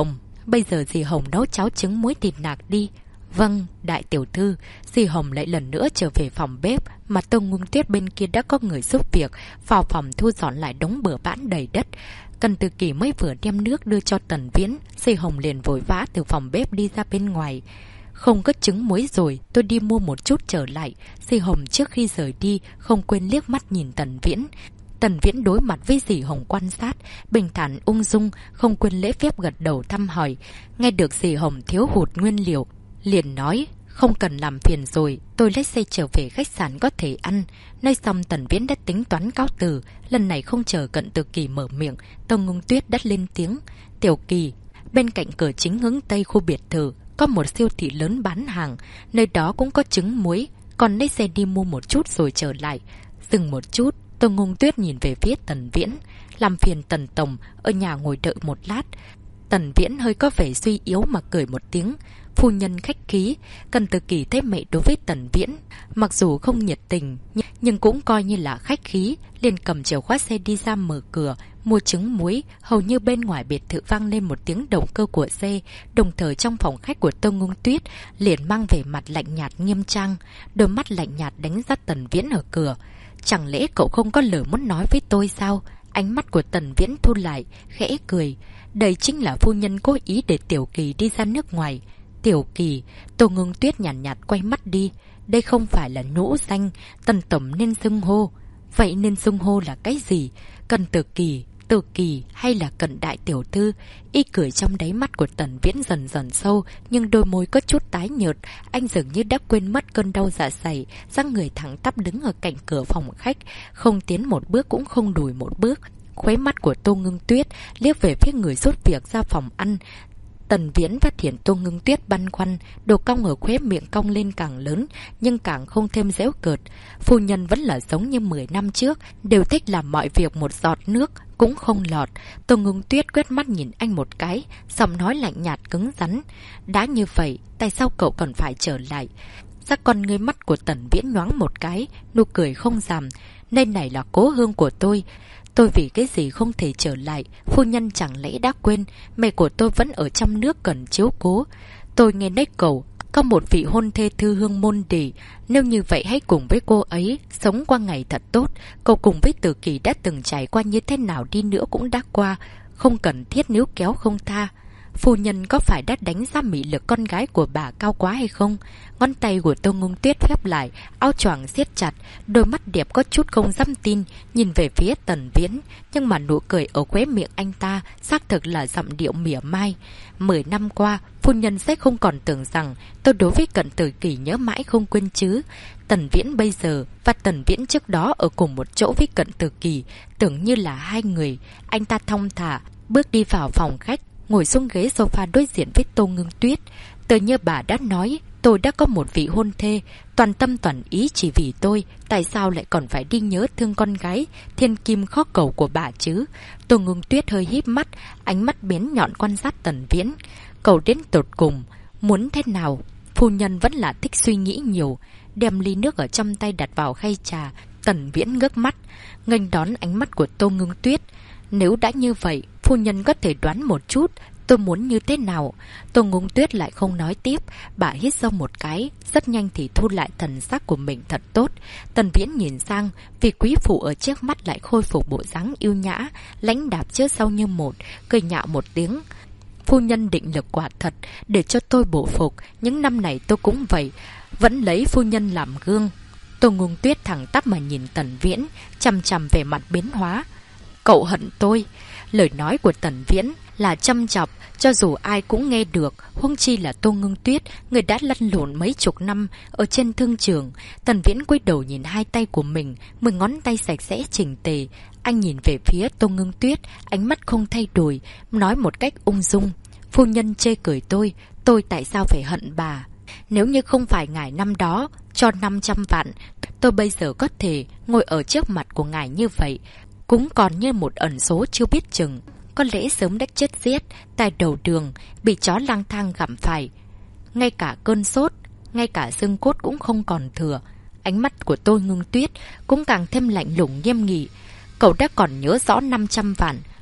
bây giờ dì Hồng nấu cháo trứng muối thịt nạc đi. Vâng, đại tiểu thư. Dì Hồng lại lần nữa trở về phòng bếp, mà Tô Ngưng Tuyết bên kia đã có người giúp việc, vào phòng thu dọn lại đống bừa bãn đầy đất. Cần Từ Kỳ mới vừa đem nước đưa cho Tần Viễn, dì Hồng liền vội vã từ phòng bếp đi ra bên ngoài. Không có trứng muối rồi, tôi đi mua một chút trở lại. Dì Hồng trước khi rời đi, không quên liếc mắt nhìn Tần Viễn. Tần Viễn đối mặt với dì Hồng quan sát, bình thản ung dung, không quên lễ phép gật đầu thăm hỏi. Nghe được dì Hồng thiếu hụt nguyên liệu, liền nói, không cần làm phiền rồi, tôi lấy xe trở về khách sạn có thể ăn. Nói xong Tần Viễn đã tính toán cáo từ, lần này không chờ Cận Từ Kỳ mở miệng, Tô Ngưng Tuyết đã lên tiếng. Tiểu Kỳ, bên cạnh cửa chính hướng tây khu biệt thự, có một siêu thị lớn bán hàng, nơi đó cũng có trứng muối, còn lấy xe đi mua một chút rồi trở lại. Dừng một chút, Tô Ngưng Tuyết nhìn về phía Tần Viễn, làm phiền Tần Tổng, ở nhà ngồi đợi một lát. Tần Viễn hơi có vẻ suy yếu mà cười một tiếng. Phu nhân khách khí. Cận Từ Kỳ thấy mẹ đối với Tần Viễn mặc dù không nhiệt tình nhưng cũng coi như là khách khí, liền cầm chìa khóa xe đi ra mở cửa mua trứng muối. Hầu như bên ngoài biệt thự vang lên một tiếng động cơ của xe, đồng thời trong phòng khách của Tô Ngưng Tuyết liền mang vẻ mặt lạnh nhạt nghiêm trang, đôi mắt lạnh nhạt đánh giá Tần Viễn ở cửa. Chẳng lẽ cậu không có lời muốn nói với tôi sao? Ánh mắt của Tần Viễn thu lại, khẽ cười. Đây chính là phu nhân cố ý để Tiểu Kỳ đi ra nước ngoài. Tiểu Kỳ, Tô Ngưng Tuyết nhàn nhạt quay mắt đi. Đây không phải là nhũ danh, Tần Tổng nên xưng hô. Vậy nên xưng hô là cái gì? Cận Từ Kỳ hay là Cận đại tiểu thư? Y cười trong đáy mắt của Tần Viễn dần dần sâu, nhưng đôi môi có chút tái nhợt. Anh dường như đã quên mất cơn đau dạ dày, dáng người thẳng tắp đứng ở cạnh cửa phòng khách, không tiến một bước cũng không lùi một bước. Khóe mắt của Tô Ngưng Tuyết liếc về phía người giúp việc ra phòng ăn. Tần Viễn phát hiện Tô Ngưng Tuyết băn khoăn, đồ cong ở khóe miệng cong lên càng lớn, nhưng càng không thêm giễu cợt. Phu nhân vẫn là giống như 10 năm trước, đều thích làm mọi việc một giọt nước cũng không lọt. Tô Ngưng Tuyết quét mắt nhìn anh một cái, giọng nói lạnh nhạt cứng rắn. Đã như vậy, tại sao cậu còn phải trở lại? Sắc con ngươi mắt của Tần Viễn nhoáng một cái, nụ cười không giảm. Nơi này là cố hương của tôi vì cái gì không thể trở lại? Phu nhân chẳng lẽ đã quên mẹ của tôi vẫn ở trong nước cần chiếu cố? Tôi nghe nói cậu có một vị hôn thê thư hương môn tỷ, nếu như vậy hãy cùng với cô ấy sống qua ngày thật tốt. Cậu cùng với Từ Kỳ đã từng trải qua như thế nào đi nữa cũng đã qua, không cần thiết níu kéo không tha. Phu nhân có phải đã đánh giá mị lực con gái của bà cao quá hay không? Ngón tay của Tô Ngưng Tuyết khép lại, áo choàng siết chặt, đôi mắt đẹp có chút không dám tin, nhìn về phía Tần Viễn, nhưng mà nụ cười ở khóe miệng anh ta xác thực là giọng điệu mỉa mai. 10 năm qua, phu nhân sẽ không còn tưởng rằng tôi đối với Cận Từ Kỳ nhớ mãi không quên chứ. Tần Viễn bây giờ và Tần Viễn trước đó ở cùng một chỗ với Cận Từ Kỳ, tưởng như là hai người. Anh ta thong thả bước đi vào phòng khách, ngồi xuống ghế sofa đối diện với Tô Ngưng Tuyết. Tựa như bà đã nói, tôi đã có một vị hôn thê, toàn tâm toàn ý chỉ vì tôi, tại sao lại còn phải đi nhớ thương con gái thiên kim khó cầu của bà chứ? Tô Ngưng Tuyết hơi híp mắt, ánh mắt bén nhọn quan sát Tần Viễn. Cậu đến tột cùng muốn thế nào? Phu nhân vẫn là thích suy nghĩ nhiều, đem ly nước ở trong tay đặt vào khay trà. Tần Viễn ngước mắt, nghênh đón ánh mắt của Tô Ngưng Tuyết. Nếu đã như vậy, phu nhân có thể đoán một chút tôi muốn như thế nào? Tô Ngưng Tuyết lại không nói tiếp, bà hít sâu một cái, rất nhanh thì thu lại thần sắc của mình thật tốt. Tần Viễn nhìn sang, vì quý phụ ở trước mắt lại khôi phục bộ dáng yêu nhã, lãnh đạp trước sau như một, cười nhạo một tiếng. Phu nhân định lực quả thật, để cho tôi bổ phục, những năm này tôi cũng vậy, vẫn lấy phu nhân làm gương. Tô Ngưng Tuyết thẳng tắp mà nhìn Tần Viễn, chằm chằm về mặt biến hóa. Cậu hận tôi. Lời nói của Tần Viễn là châm chọc, cho dù ai cũng nghe được, huống chi là Tô Ngưng Tuyết, người đã lăn lộn mấy chục năm ở trên thương trường. Tần Viễn cúi đầu nhìn hai tay của mình, 10 ngón tay sạch sẽ chỉnh tề. Anh nhìn về phía Tô Ngưng Tuyết, ánh mắt không thay đổi, nói một cách ung dung. Phu nhân chê cười tôi tại sao phải hận bà? Nếu như không phải ngài năm đó cho 500 vạn, tôi bây giờ có thể ngồi ở trước mặt của ngài như vậy, cũng còn như một ẩn số chưa biết chừng. Có lẽ sớm đã chết giết tại đầu đường, bị chó lang thang gặm phải. Ngay cả cơn sốt, ngay cả xương cốt cũng không còn thừa. Ánh mắt của Tô Ngưng Tuyết cũng càng thêm lạnh lùng nghiêm nghị. Cậu đã còn nhớ rõ 500 vạn,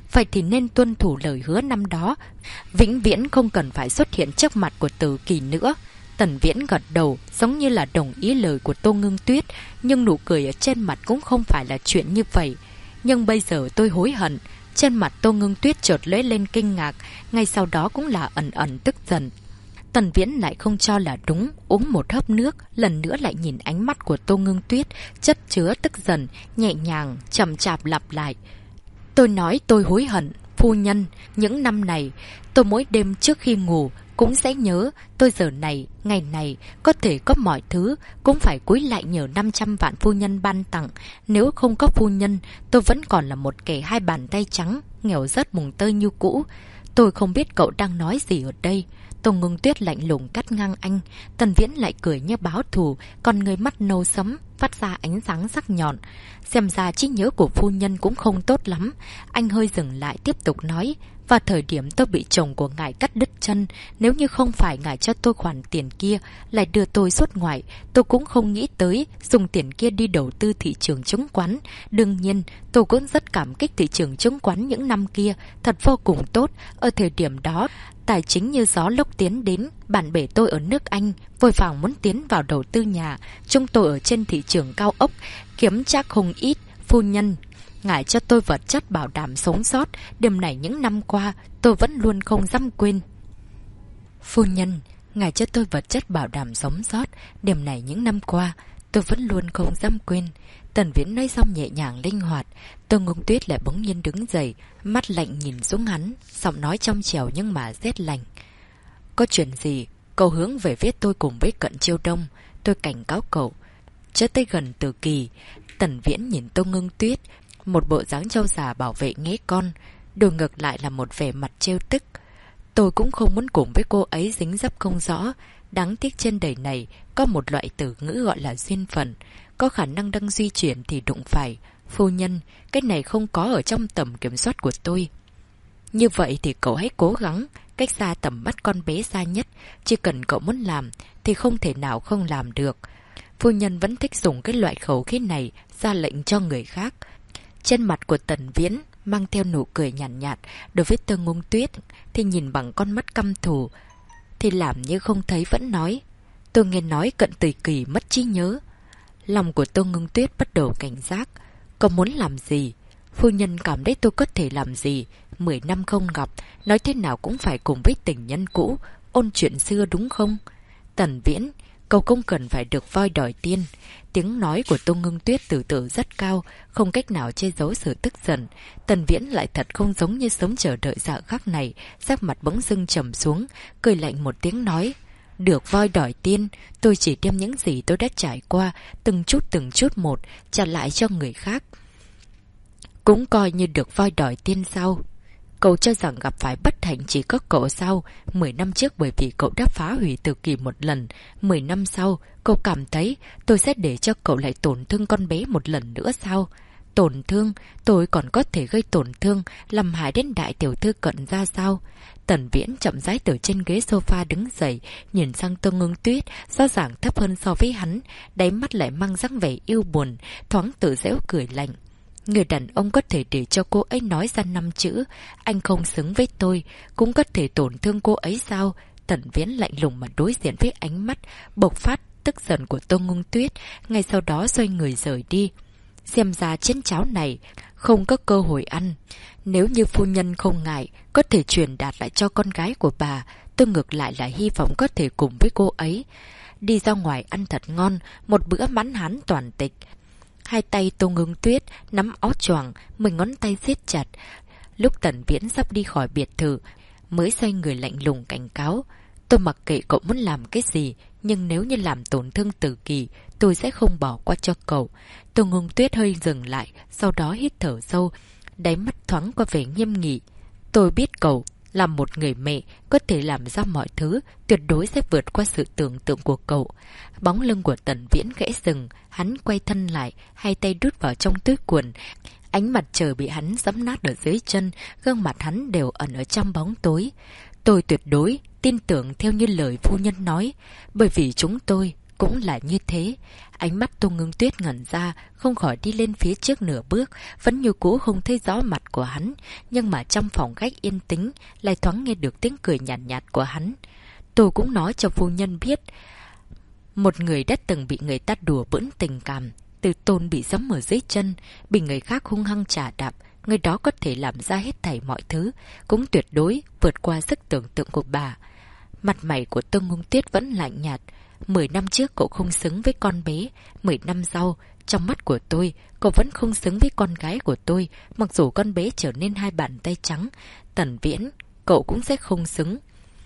vậy thì nên tuân thủ lời hứa năm đó, vĩnh viễn không cần phải xuất hiện trước mặt của Từ Kỳ nữa. Tần Viễn gật đầu, giống như là đồng ý lời của Tô Ngưng Tuyết, nhưng nụ cười ở trên mặt cũng không phải là chuyện như vậy. Nhưng bây giờ tôi hối hận. Trên mặt Tô Ngưng Tuyết chợt lóe lên kinh ngạc, ngay sau đó cũng là ẩn ẩn tức giận. Tần Viễn lại không cho là đúng, uống một hớp nước, lần nữa lại nhìn ánh mắt của Tô Ngưng Tuyết, chất chứa tức giận, nhẹ nhàng, chậm chạp lặp lại. Tôi nói tôi hối hận, phu nhân, những năm này, tôi mỗi đêm trước khi ngủ cũng sẽ nhớ, tôi giờ này, ngày này, có thể có mọi thứ, cũng phải cúi lại nhờ 500 vạn phu nhân ban tặng. Nếu không có phu nhân, tôi vẫn còn là một kẻ hai bàn tay trắng, nghèo rớt mùng tơi như cũ. Tôi không biết cậu đang nói gì ở đây. Tô Ngưng Tuyết lạnh lùng cắt ngang anh. Tần Viễn lại cười như báo thù, còn người mắt nâu sẫm phát ra ánh sáng sắc nhọn. Xem ra trí nhớ của phu nhân cũng không tốt lắm. Anh hơi dừng lại tiếp tục nói. Vào thời điểm tôi bị chồng của ngài cắt đứt chân, nếu như không phải ngài cho tôi khoản tiền kia, lại đưa tôi xuất ngoại, tôi cũng không nghĩ tới dùng tiền kia đi đầu tư thị trường chứng khoán. Đương nhiên, tôi cũng rất cảm kích thị trường chứng khoán những năm kia, thật vô cùng tốt. Ở thời điểm đó, tài chính như gió lốc tiến đến, bạn bè tôi ở nước Anh vội vàng muốn tiến vào đầu tư nhà. Chúng tôi ở trên thị trường cao ốc, kiếm chắc không ít. Phu nhân, ngài cho tôi vật chất bảo đảm sống sót, điểm này những năm qua tôi vẫn luôn không dám quên. Phu nhân, ngài cho tôi vật chất bảo đảm sống sót, điểm này những năm qua tôi vẫn luôn không dám quên. Tần Viễn nói xong nhẹ nhàng linh hoạt. Tô Ngưng Tuyết lại bỗng nhiên đứng dậy, mắt lạnh nhìn xuống hắn, giọng nói trong trẻo nhưng mà rét lạnh. Có chuyện gì, cậu hướng về phía tôi cùng với Cận Chiêu Đông, tôi cảnh cáo cậu, chớ tới gần Từ Kỳ. Tần Viễn nhìn Tô Ngưng Tuyết, một bộ dáng trâu già bảo vệ nghé con, đổi ngược lại là một vẻ mặt trêu tức. Tôi cũng không muốn cùng với cô ấy dính dấp không rõ. Đáng tiếc trên đời này có một loại từ ngữ gọi là duyên phận, có khả năng đang di chuyển thì đụng phải. Phu nhân, cái này không có ở trong tầm kiểm soát của tôi. Như vậy thì cậu hãy cố gắng cách xa tầm mắt con bé xa nhất. Chỉ cần cậu muốn làm thì không thể nào không làm được. Phu nhân vẫn thích dùng cái loại khẩu khí này ra lệnh cho người khác. Trên mặt của Tần Viễn mang theo nụ cười nhàn nhạt, đối với Tô Ngưng Tuyết thì nhìn bằng con mắt căm thù, thì làm như không thấy vẫn nói. Tôi nghe nói Cận Từ Kỳ mất trí nhớ. Lòng của Tô Ngưng Tuyết bắt đầu cảnh giác. Cậu muốn làm gì? Phu nhân cảm thấy tôi có thể làm gì? 10 năm không gặp, nói thế nào cũng phải cùng với tình nhân cũ ôn chuyện xưa đúng không? Tần Viễn, cậu không cần phải được voi đòi tiên. Tiếng nói của Tô Ngưng Tuyết từ từ rất cao, không cách nào che giấu sự tức giận. Tần Viễn lại thật không giống như sống chờ đợi dạ khắc này, sắc mặt bỗng dưng trầm xuống, cười lạnh một tiếng nói. Được voi đòi tiên, tôi chỉ đem những gì tôi đã trải qua, từng chút một, trả lại cho người khác. Cũng coi như được voi đòi tiên sao? Cậu cho rằng gặp phải bất hạnh chỉ có cậu sao? 10 năm trước bởi vì cậu đã phá hủy Từ Kỳ một lần. 10 năm sau, cậu cảm thấy tôi sẽ để cho cậu lại tổn thương con bé một lần nữa sao? Tổn thương? Tôi còn có thể gây tổn thương, làm hại đến đại tiểu thư Cận ra sao? Tần Viễn chậm rãi từ trên ghế sofa đứng dậy, nhìn sang Tô Ngưng Tuyết, rõ ràng thấp hơn so với hắn, đáy mắt lại mang dáng vẻ yêu buồn, thoáng tự giễu cười lạnh. Người đàn ông có thể để cho cô ấy nói ra 5 chữ, anh không xứng với tôi, cũng có thể tổn thương cô ấy sao? Tần Viễn lạnh lùng mà đối diện với ánh mắt bộc phát tức giận của Tô Ngưng Tuyết, ngay sau đó xoay người rời đi. Xem ra chén cháo này không có cơ hội ăn. Nếu như phu nhân không ngại, có thể truyền đạt lại cho con gái của bà, tôi ngược lại là hy vọng có thể cùng với cô ấy đi ra ngoài ăn thật ngon, một bữa mãn hán toàn tịch. Hai tay Tô Ngưng Tuyết nắm áo choàng, 10 ngón tay siết chặt. Lúc Tần Viễn sắp đi khỏi biệt thự, mới xoay người lạnh lùng cảnh cáo. Tôi mặc kệ cậu muốn làm cái gì, nhưng nếu như làm tổn thương Từ Kỳ, tôi sẽ không bỏ qua cho cậu. Tô Ngưng Tuyết hơi dừng lại, sau đó hít thở sâu, đáy mắt thoáng qua vẻ nghiêm nghị. Tôi biết cậu là một người mẹ, có thể làm ra mọi thứ, tuyệt đối sẽ vượt qua sự tưởng tượng của cậu. Bóng lưng của Tần Viễn khẽ dừng, hắn quay thân lại, hai tay đút vào trong túi quần. Ánh mặt trời bị hắn giẫm nát ở dưới chân, gương mặt hắn đều ẩn ở trong bóng tối. Tôi tuyệt đối tin tưởng theo như lời phu nhân nói, bởi vì chúng tôi cũng là như thế. Ánh mắt Tô Ngưng Tuyết ngẩn ra, không khỏi đi lên phía trước nửa bước, vẫn như cũ không thấy rõ mặt của hắn. Nhưng mà trong phòng khách yên tĩnh, lại thoáng nghe được tiếng cười nhàn nhạt của hắn. Tôi cũng nói cho phu nhân biết, một người đã từng bị người ta đùa bỡn tình cảm, Từ Tôn bị giẫm ở dưới chân, bị người khác hung hăng chà đạp, người đó có thể làm ra hết thảy mọi thứ, cũng tuyệt đối vượt qua sức tưởng tượng của bà. Mặt mày của Tô Ngưng Tuyết vẫn lạnh nhạt. 10 năm trước cậu không xứng với con bé, 10 năm sau, trong mắt của tôi, cậu vẫn không xứng với con gái của tôi, mặc dù con bé trở nên hai bàn tay trắng. Tần Viễn, cậu cũng sẽ không xứng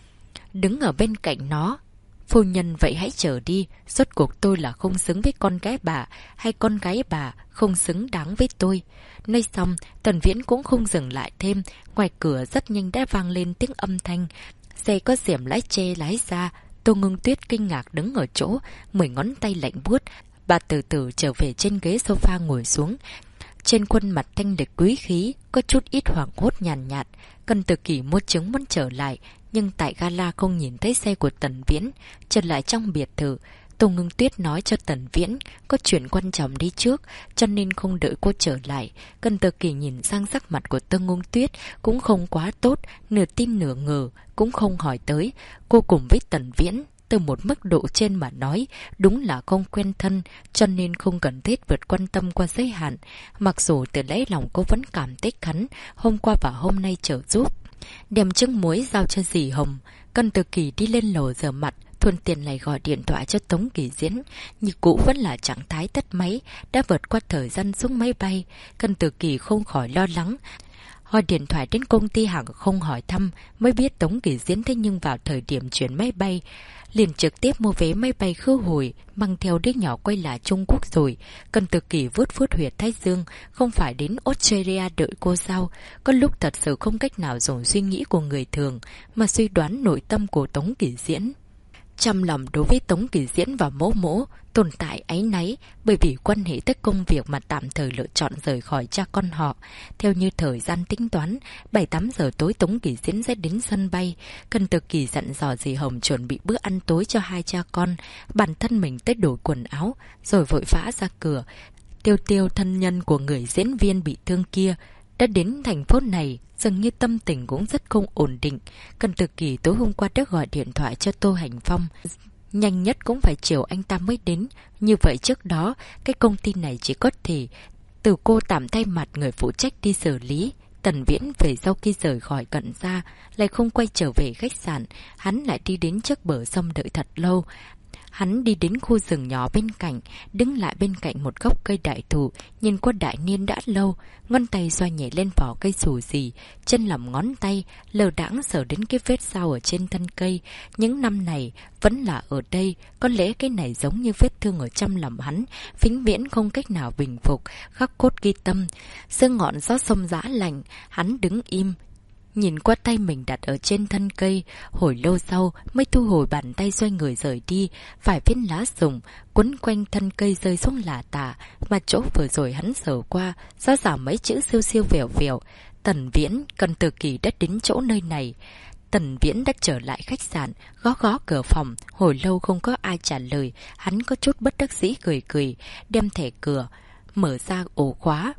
đứng ở bên cạnh nó. Phu nhân vậy hãy chờ đi, rốt cuộc tôi là không xứng với con gái bà, hay con gái bà không xứng đáng với tôi. Nói xong, Tần Viễn cũng không dừng lại thêm, ngoài cửa rất nhanh đã vang lên tiếng âm thanh. Xe có rèm lái che lái ra, Tô Ngưng Tuyết kinh ngạc đứng ở chỗ, 10 ngón tay lạnh buốt. Bà từ từ trở về trên ghế sofa ngồi xuống. Trên khuôn mặt thanh lịch quý khí, có chút ít hoảng hốt nhàn nhạt. Cần Từ Kỳ mua trứng muốn trở lại, nhưng tại gala không nhìn thấy xe của Tần Viễn. Trở lại trong biệt thự, Tô Ngưng Tuyết nói cho Tần Viễn có chuyện quan trọng đi trước, cho nên không đợi cô trở lại. Cần Từ Kỳ nhìn sang sắc mặt của Tô Ngưng Tuyết cũng không quá tốt, nửa tin nửa ngờ, cũng không hỏi tới. Cô cùng với Tần Viễn, từ một mức độ trên mà nói, đúng là không quen thân, cho nên không cần thiết vượt quan tâm qua giới hạn. Mặc dù từ lấy lòng cô vẫn cảm kích hắn, hôm qua và hôm nay trợ giúp. Đem trứng muối giao cho dì Hồng. Cần Từ Kỳ đi lên lầu rửa mặt, thuận tiện lại gọi điện thoại cho Tống Kỳ Diễn. Như cũ vẫn là trạng thái tắt máy, đã vượt qua thời gian xuống máy bay. Cần Từ Kỳ không khỏi lo lắng. Gọi điện thoại đến công ty hàng không hỏi thăm, mới biết Tống Kỳ Diễn thế nhưng vào thời điểm chuyển máy bay, liền trực tiếp mua vé máy bay khứ hồi, mang theo đứa nhỏ quay lại Trung Quốc rồi. Cần Từ Kỳ vuốt vuốt huyệt thái dương, không phải đến Australia đợi cô sao? Có lúc thật sự không cách nào dùng suy nghĩ của người thường mà suy đoán nội tâm của Tống Kỳ Diễn. Trong lòng đối với Tống Kỳ Diễn và Mỗ Mỗ tồn tại áy náy, bởi vì quan hệ tới công việc mà tạm thời lựa chọn rời khỏi cha con họ. Theo như thời gian tính toán, 7-8 giờ tối Tống Kỳ Diễn sẽ đến sân bay. Cần Từ Kỳ dặn dò dì Hồng chuẩn bị bữa ăn tối cho hai cha con, bản thân mình tới đổi quần áo, rồi vội vã ra cửa. Tiêu Tiêu, thân nhân của người diễn viên bị thương kia, đã đến thành phố này, dường như tâm tình cũng rất không ổn định. Cần Từ Kỳ tối hôm qua đã gọi điện thoại cho Tô Hành Phong. Nhanh nhất cũng phải chiều anh ta mới đến. Như vậy trước đó, cái công ty này chỉ có thể từ cô tạm thay mặt người phụ trách đi xử lý. Tần Viễn về sau khi rời khỏi Cận Gia, lại không quay trở về khách sạn. Hắn lại đi đến trước bờ sông đợi thật lâu. Hắn đi đến khu rừng nhỏ bên cạnh, đứng lại bên cạnh một gốc cây đại thụ, nhìn qua đại niên đã lâu, ngón tay xoay nhảy lên vỏ cây xù xì, chân lòng ngón tay, lờ đãng sờ đến cái vết sao ở trên thân cây. Những năm này, vẫn là ở đây, có lẽ cái này giống như vết thương ở trong lòng hắn, vĩnh viễn không cách nào bình phục, khắc cốt ghi tâm. Sương ngọn gió sông giá lạnh, hắn đứng im, nhìn qua tay mình đặt ở trên thân cây, hồi lâu sau mới thu hồi bàn tay xoay người rời đi. Vài viên lá rụng quấn quanh thân cây rơi xuống lả tả, mà chỗ vừa rồi hắn sờ qua, rõ ràng mấy chữ siêu siêu vẹo vẹo. Tần Viễn, Cần Từ Kỳ đã đến chỗ nơi này. Tần Viễn đã trở lại khách sạn, gõ gõ cửa phòng, hồi lâu không có ai trả lời, hắn có chút bất đắc dĩ cười cười, đem thẻ cửa, mở ra ổ khóa.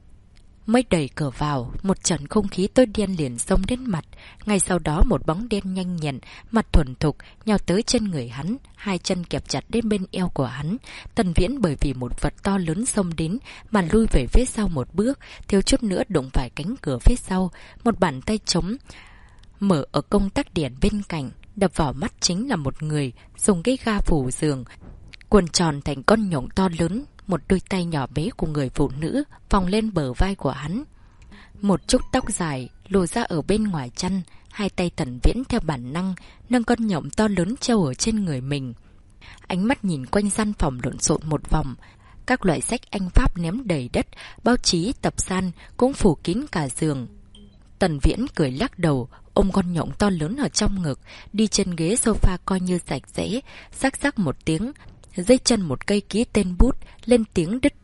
Mới đẩy cửa vào, một trận không khí tối đen liền xông đến mặt. Ngay sau đó một bóng đen nhanh nhẹn, mặt thuần thục, nhào tới chân người hắn, hai chân kẹp chặt đến bên eo của hắn. Tần Viễn bởi vì một vật to lớn xông đến mà lui về phía sau một bước, thiếu chút nữa đụng phải cánh cửa phía sau. Một bàn tay trống mở ở công tắc điện bên cạnh, đập vào mắt chính là một người dùng cái ga phủ giường, cuộn tròn thành con nhộng to lớn. Một đôi tay nhỏ bé của người phụ nữ vòng lên bờ vai của hắn. Một chút tóc dài lùa ra ở bên ngoài chân, hai tay Tần Viễn theo bản năng nâng con nhộng to lớn treo ở trên người mình. Ánh mắt nhìn quanh gian phòng lộn xộn một vòng, các loại sách Anh Pháp ném đầy đất, báo chí tập san cũng phủ kín cả giường. Tần Viễn cười lắc đầu, ôm con nhộng to lớn ở trong ngực, đi trên ghế sofa coi như sạch sẽ, rắc rắc một tiếng, dây chân một cây ký tên bút, lên tiếng đứt đoạn,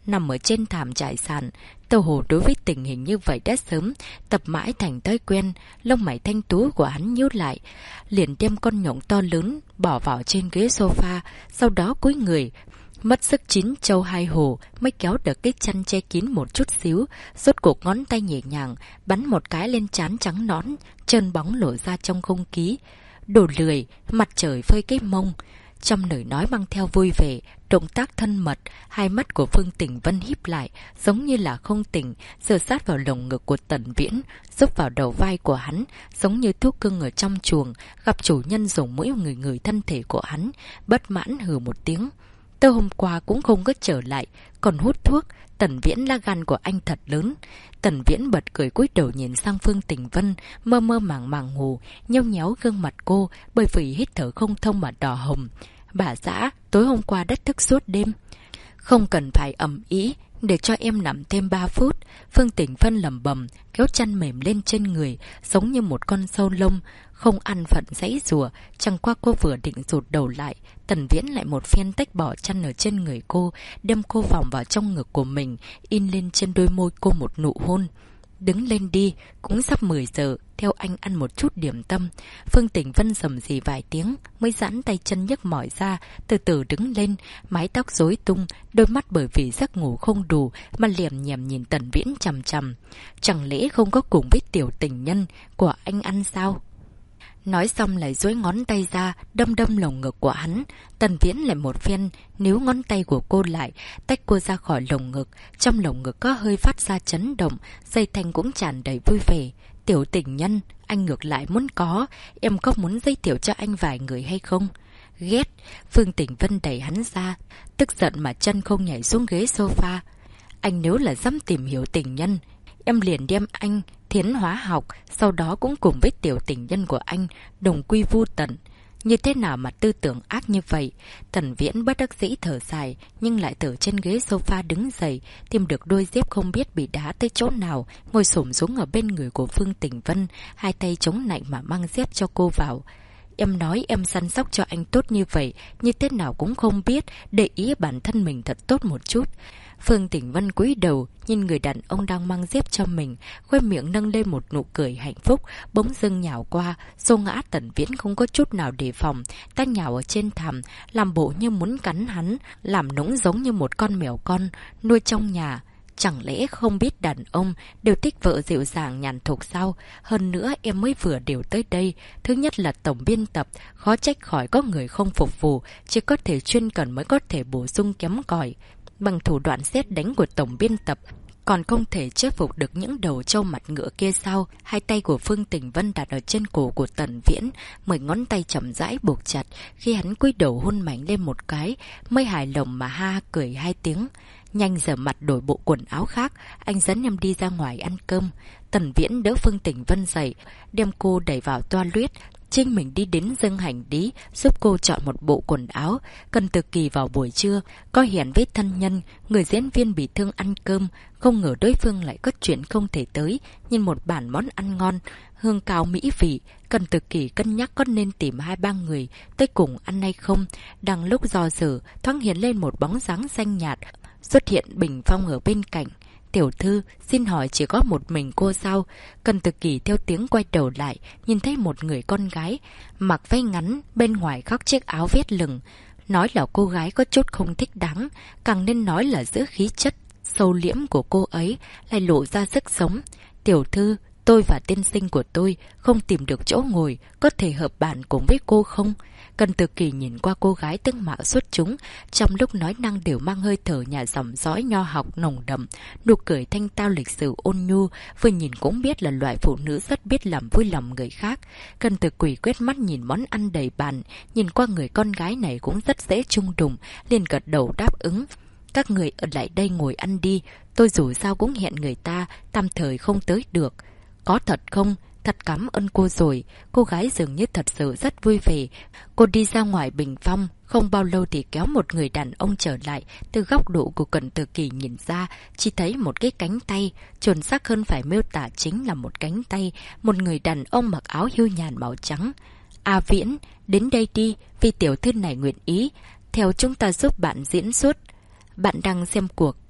nằm ở trên thảm trải sàn. Tâu Hồ đối với tình hình như vậy đã sớm tập mãi thành thói quen, lông mày thanh tú của hắn nhíu lại, liền đem con nhộng to lớn bỏ vào trên ghế sofa, sau đó cúi người, mất sức chín châu hai hồ mới kéo được cái chăn che kín một chút xíu, rốt cuộc ngón tay nhẹ nhàng bắn một cái lên trán trắng nõn, trơn bóng lộ ra trong không khí. Đồ lười, mặt trời phơi cái mông. Trong lời nói mang theo vui vẻ, động tác thân mật, hai mắt của Phương Tình Vân híp lại, giống như là không tỉnh, dựa sát vào lồng ngực của Tần Viễn, giúp vào đầu vai của hắn, giống như thú cưng ở trong chuồng, gặp chủ nhân dùng mũi người thân thể của hắn, bất mãn hừ một tiếng. Tớ hôm qua cũng không có trở lại, còn hút thuốc. Tần Viễn là gan của anh thật lớn. Tần Viễn bật cười cúi đầu nhìn sang Phương Tình Vân, mơ mơ màng màng ngủ, nheo nhéo gương mặt cô, bởi vì hít thở không thông mà đỏ hồng. Bà xã, tối hôm qua đã thức suốt đêm. Không cần phải ầm ĩ, để cho em nằm thêm 3 phút. Phương Tình Vân lẩm bẩm, kéo chăn mềm lên trên người, giống như một con sâu lông, không ăn phận giãy giụa. Chẳng qua cô vừa định rụt đầu lại, Tần Viễn lại một phen tách bỏ chăn ở trên người cô, đem cô vòng vào trong ngực của mình, in lên trên đôi môi cô một nụ hôn. Đứng lên đi, cũng sắp 10 giờ, theo anh ăn một chút điểm tâm. Phương Tình Vân rầm rì vài tiếng, mới giãn tay chân nhấc mỏi ra, từ từ đứng lên, mái tóc rối tung, đôi mắt bởi vì giấc ngủ không đủ mà liềm nhèm nhìn Tần Viễn chằm chằm. Chẳng lẽ không có cùng với tiểu tình nhân của anh ăn sao? Nói xong lại duỗi ngón tay ra, đâm đâm lồng ngực của hắn. Tần Viễn lại một phen níu ngón tay của cô lại, tách cô ra khỏi lồng ngực. Trong lồng ngực có hơi phát ra chấn động, dây thanh cũng tràn đầy vui vẻ. Tiểu tình nhân, anh ngược lại muốn có. Em có muốn giới thiệu cho anh vài người hay không? Ghét. Phương Tình Vân đẩy hắn ra, tức giận mà chân không nhảy xuống ghế sofa. Anh nếu là dám tìm hiểu tình nhân, em liền đem anh thiến hóa học, sau đó cũng cùng với tiểu tình nhân của anh đồng quy vu tận. Như thế nào mà tư tưởng ác như vậy? Tần Viễn bất đắc dĩ thở dài, nhưng lại từ trên ghế sofa đứng dậy, tìm được đôi dép không biết bị đá tới chỗ nào, ngồi xổm xuống ở bên người của Phương Tình Vân, hai tay chống nạnh mà mang dép cho cô vào. Em nói em săn sóc cho anh tốt như vậy, như thế nào cũng không biết, để ý bản thân mình thật tốt một chút. Phương Tình Vân cúi đầu, nhìn người đàn ông đang mang dép cho mình, khóe miệng nâng lên một nụ cười hạnh phúc, bỗng dưng nhào qua, xô ngã Tần Viễn không có chút nào đề phòng, tay nhào ở trên thảm, làm bộ như muốn cắn hắn, làm nũng giống như một con mèo con, nuôi trong nhà. Chẳng lẽ không biết đàn ông đều thích vợ dịu dàng nhàn thục sao? Hơn nữa em mới vừa điều tới đây. Thứ nhất là tổng biên tập, khó trách khỏi có người không phục vụ, chỉ có thể chuyên cần mới có thể bổ sung kém cỏi. Bằng thủ đoạn sét đánh của tổng biên tập, còn không thể chế phục được những đầu trâu mặt ngựa kia sao? Hai tay của Phương Tình Vân đặt ở trên cổ của Tần Viễn, 10 ngón tay chậm rãi buộc chặt, khi hắn cúi đầu hôn mạnh lên một cái, mới hài lòng mà ha cười hai tiếng. Nhanh rửa mặt đổi bộ quần áo khác, anh dẫn em đi ra ngoài ăn cơm. Tần Viễn đỡ Phương Tình Vân dậy, đem cô đẩy vào toilet, chính mình đi đến dâng hành lý, giúp cô chọn một bộ quần áo. Cần Từ Kỳ vào buổi trưa, có hẹn với thân nhân, người diễn viên bị thương ăn cơm, không ngờ đối phương lại có chuyện không thể tới, nhìn một bản món ăn ngon, hương cao mỹ vị. Cần Từ Kỳ cân nhắc có nên tìm 2-3 người tới cùng ăn hay không. Đang lúc do dự, thoáng hiện lên một bóng dáng xanh nhạt, xuất hiện Bình Phong ở bên cạnh. Tiểu thư, xin hỏi chỉ có một mình cô sao? Cần Từ Kỳ theo tiếng quay đầu lại, nhìn thấy một người con gái, mặc váy ngắn, bên ngoài khoác chiếc áo vét lửng. Nói là cô gái có chút không thích đáng, càng nên nói là giữa khí chất sâu liễm của cô ấy lại lộ ra sức sống. Tiểu thư, tôi và tiên sinh của tôi không tìm được chỗ ngồi, có thể hợp bàn cùng với cô không? Cần Từ Kỳ nhìn qua cô gái tướng mạo xuất chúng, trong lúc nói năng đều mang hơi thở nhà dòng dõi nho học nồng đậm, nụ cười thanh tao lịch sự ôn nhu, vừa nhìn cũng biết là loại phụ nữ rất biết làm vui lòng người khác. Cần Từ Kỳ quét mắt nhìn món ăn đầy bàn, nhìn qua người con gái này cũng rất dễ chung đụng, liền gật đầu đáp ứng. Các người ở lại đây ngồi ăn đi, tôi dù sao cũng hẹn người ta, tạm thời không tới được. Có thật không? Thật cảm ơn cô rồi. Cô gái dường như thật sự rất vui vẻ. Cô đi ra ngoài bình phong, không bao lâu thì kéo một người đàn ông trở lại. Từ góc độ của Cần Từ Kỳ nhìn ra, chỉ thấy một cái cánh tay, chuẩn xác hơn phải miêu tả chính là một cánh tay, một người đàn ông mặc áo hưu nhàn màu trắng. A Viễn, đến đây đi, vì tiểu thư này nguyện ý theo chúng ta giúp bạn diễn xuất. Bạn đang xem cuộc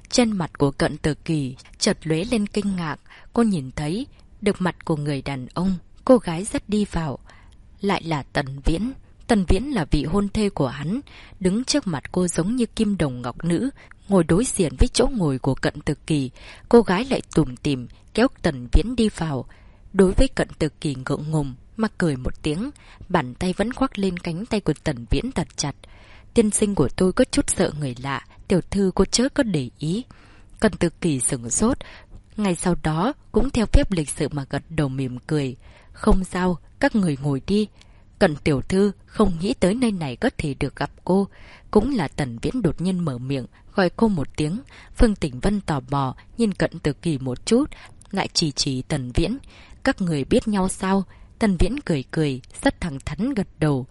Trên mặt của Cận Tử Kỳ chợt lóe lên kinh ngạc. Cô nhìn thấy được mặt của người đàn ông cô gái dắt đi vào lại là Tần Viễn. Tần Viễn là vị hôn thê của hắn, đứng trước mặt cô giống như kim đồng ngọc nữ, ngồi đối diện với chỗ ngồi của Cận Tử Kỳ. Cô gái lại tủm tỉm kéo Tần Viễn đi vào. Đối với Cận Tử Kỳ ngượng ngùng mà cười một tiếng, bàn tay vẫn khoác lên cánh tay của Tần Viễn thật chặt. Tiên sinh của tôi có chút sợ người lạ, tiểu thư cô chớ có để ý. Cận Tử Kỳ sửng sốt, ngay sau đó cũng theo phép lịch sự mà gật đầu mỉm cười. Không sao, các người ngồi đi. Cận tiểu thư không nghĩ tới nơi này có thể được gặp cô. Cũng là Tần Viễn đột nhiên mở miệng gọi cô một tiếng. Phương Tỉnh Vân tò mò nhìn Cận Tử Kỳ một chút, lại chỉ Tần Viễn. Các người biết nhau sao? Tần Viễn cười cười, rất thẳng thắn gật đầu.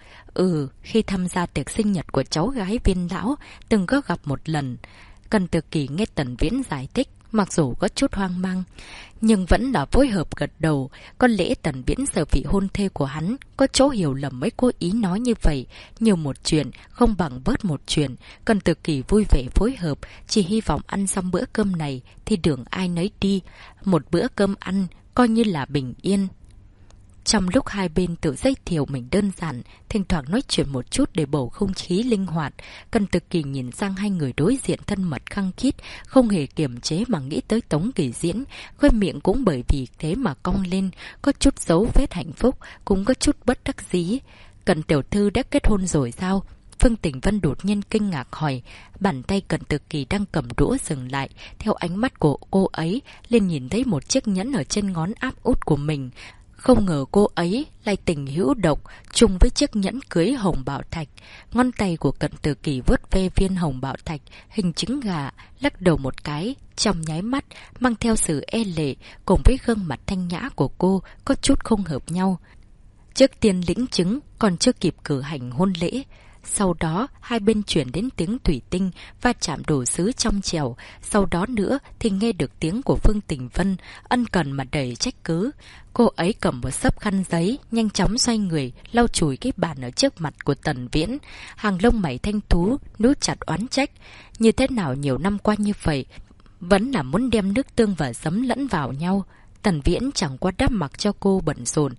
Khi tham gia tiệc sinh nhật của cháu gái Viên lão, từng có gặp một lần. Cận Tử Kỳ nghe Tần Viễn giải thích, mặc dù có chút hoang mang, nhưng vẫn là phối hợp gật đầu. Có lẽ Tần Viễn sợ vị hôn thê của hắn có chỗ hiểu lầm mới cố ý nói như vậy. Nhiều một chuyện không bằng bớt một chuyện. Cận Tử Kỳ vui vẻ phối hợp, chỉ hy vọng ăn xong bữa cơm này thì đường ai nấy đi. Một bữa cơm ăn coi như là bình yên. Trong lúc hai bên tự giới thiệu mình đơn giản, thỉnh thoảng nói chuyện một chút để bầu không khí linh hoạt, Cận Tử Kỳ nhìn sang hai người đối diện thân mật khăng khít, không hề kiềm chế mà nghĩ tới Tống Kỳ Diễn, khóe miệng cũng bởi vì thế mà cong lên, có chút dấu vết hạnh phúc, cũng có chút bất đắc dĩ. Cận tiểu thư đã kết hôn rồi sao? Phương Tỉnh Vân đột nhiên kinh ngạc hỏi. Bàn tay Cận Tử Kỳ đang cầm đũa dừng lại, theo ánh mắt của cô ấy liền nhìn thấy một chiếc nhẫn ở trên ngón áp út của mình. Không ngờ cô ấy lại tình hữu độc chung với chiếc nhẫn cưới hồng bảo thạch. Ngón tay của Cận Tử Kỳ vuốt ve viên hồng bảo thạch hình trứng gà, lắc đầu một cái, trong nháy mắt mang theo sự e lệ cùng với gương mặt thanh nhã của cô có chút không hợp nhau. Trước tiên lĩnh chứng còn chưa kịp cử hành hôn lễ. Sau đó, hai bên chuyển đến tiếng thủy tinh va chạm đồ sứ trong trẻo. Sau đó nữa thì nghe được tiếng của Phương Tỉnh Vân ân cần mà đầy trách cứ. Cô ấy cầm một xấp khăn giấy, nhanh chóng xoay người, lau chùi cái bàn ở trước mặt của Tần Viễn. Hàng lông mày thanh tú, nút chặt oán trách. Như thế nào nhiều năm qua như vậy, vẫn là muốn đem nước tương và giấm lẫn vào nhau. Tần Viễn chẳng qua đáp mặc cho cô bận rộn.